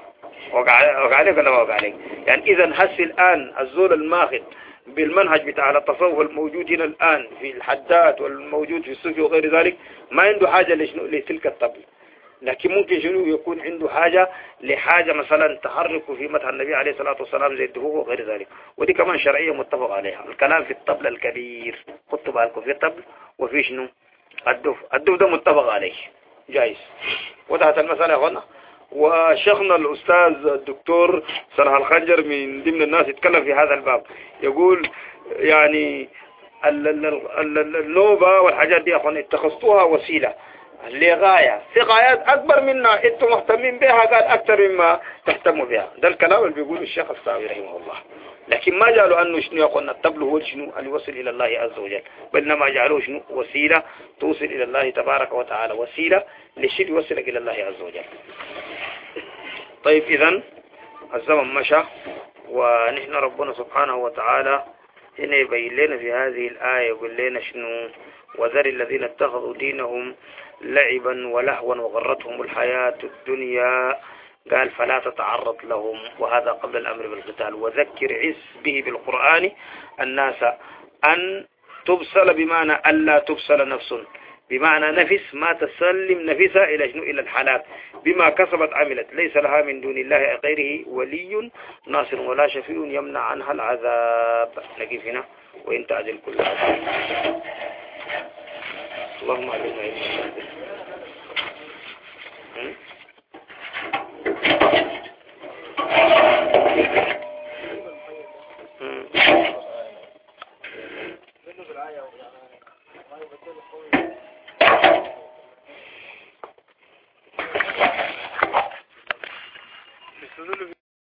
Speaker 1: وقع وقع عليك ولا ما وقع عليك؟ يعني إذا هسي الآن الزول الماخذ بالمنهج بتاع التصوف الموجود هنا الآن في الحداد والموجود في الصوفي وغير ذلك ما عنده حاجة لشنو لتلك الطبل، لكن ممكن شنو يكون عنده حاجة لحاجة مثلا تحرك في مدح النبي عليه الصلاة والسلام زي الدفوف وغير ذلك، ودي كمان شرعية متفق عليها. الكلام في الطبل الكبير، خدوا بالكم في الطبل وفي شنو الدف، الدف ده متفق عليه جايز. وضحت المسألة يا اخوانا. وشيخنا الأستاذ الدكتور صلاح الخنجر من ضمن الناس يتكلم في هذا الباب، يقول يعني النوبة والحاجات دي يا اخوانا اتخذتوها وسيلة لغاية، في غايات أكبر منا انتم مهتمين بها قال أكثر مما تهتموا بها. ده الكلام اللي بيقوله الشيخ الصاوي رحمه الله. لكن ما جعلوا أنه شنو يقولنا الطبل هو شنو أن يوصل إلى الله عز وجل، بل إنما جعلوه شنو وسيلة توصل إلى الله تبارك وتعالى، وسيلة لشيء يوصلك إلى الله عز وجل. طيب إذن الزمن مشى، ونحن ربنا سبحانه وتعالى هنا يبين لنا في هذه الآية يقول لنا شنو: وذر الذين اتخذوا دينهم لعبا ولهوا وغرتهم الحياة الدنيا، قال فلا تتعرض لهم، وهذا قبل الأمر بالقتال. وذكر عز به بالقرآن الناس أن تبصل، بمعنى ألا تبصل نفس، بمعنى نفس ما تسلم نفسها إلى شنو إلى الحلاك بما كسبت عملت، ليس لها من دون الله غيره ولي ناصر ولا شفيع يمنع عنها العذاب. نقف هنا. وإن تعجل كل عذاب. اللهم علمنا إيه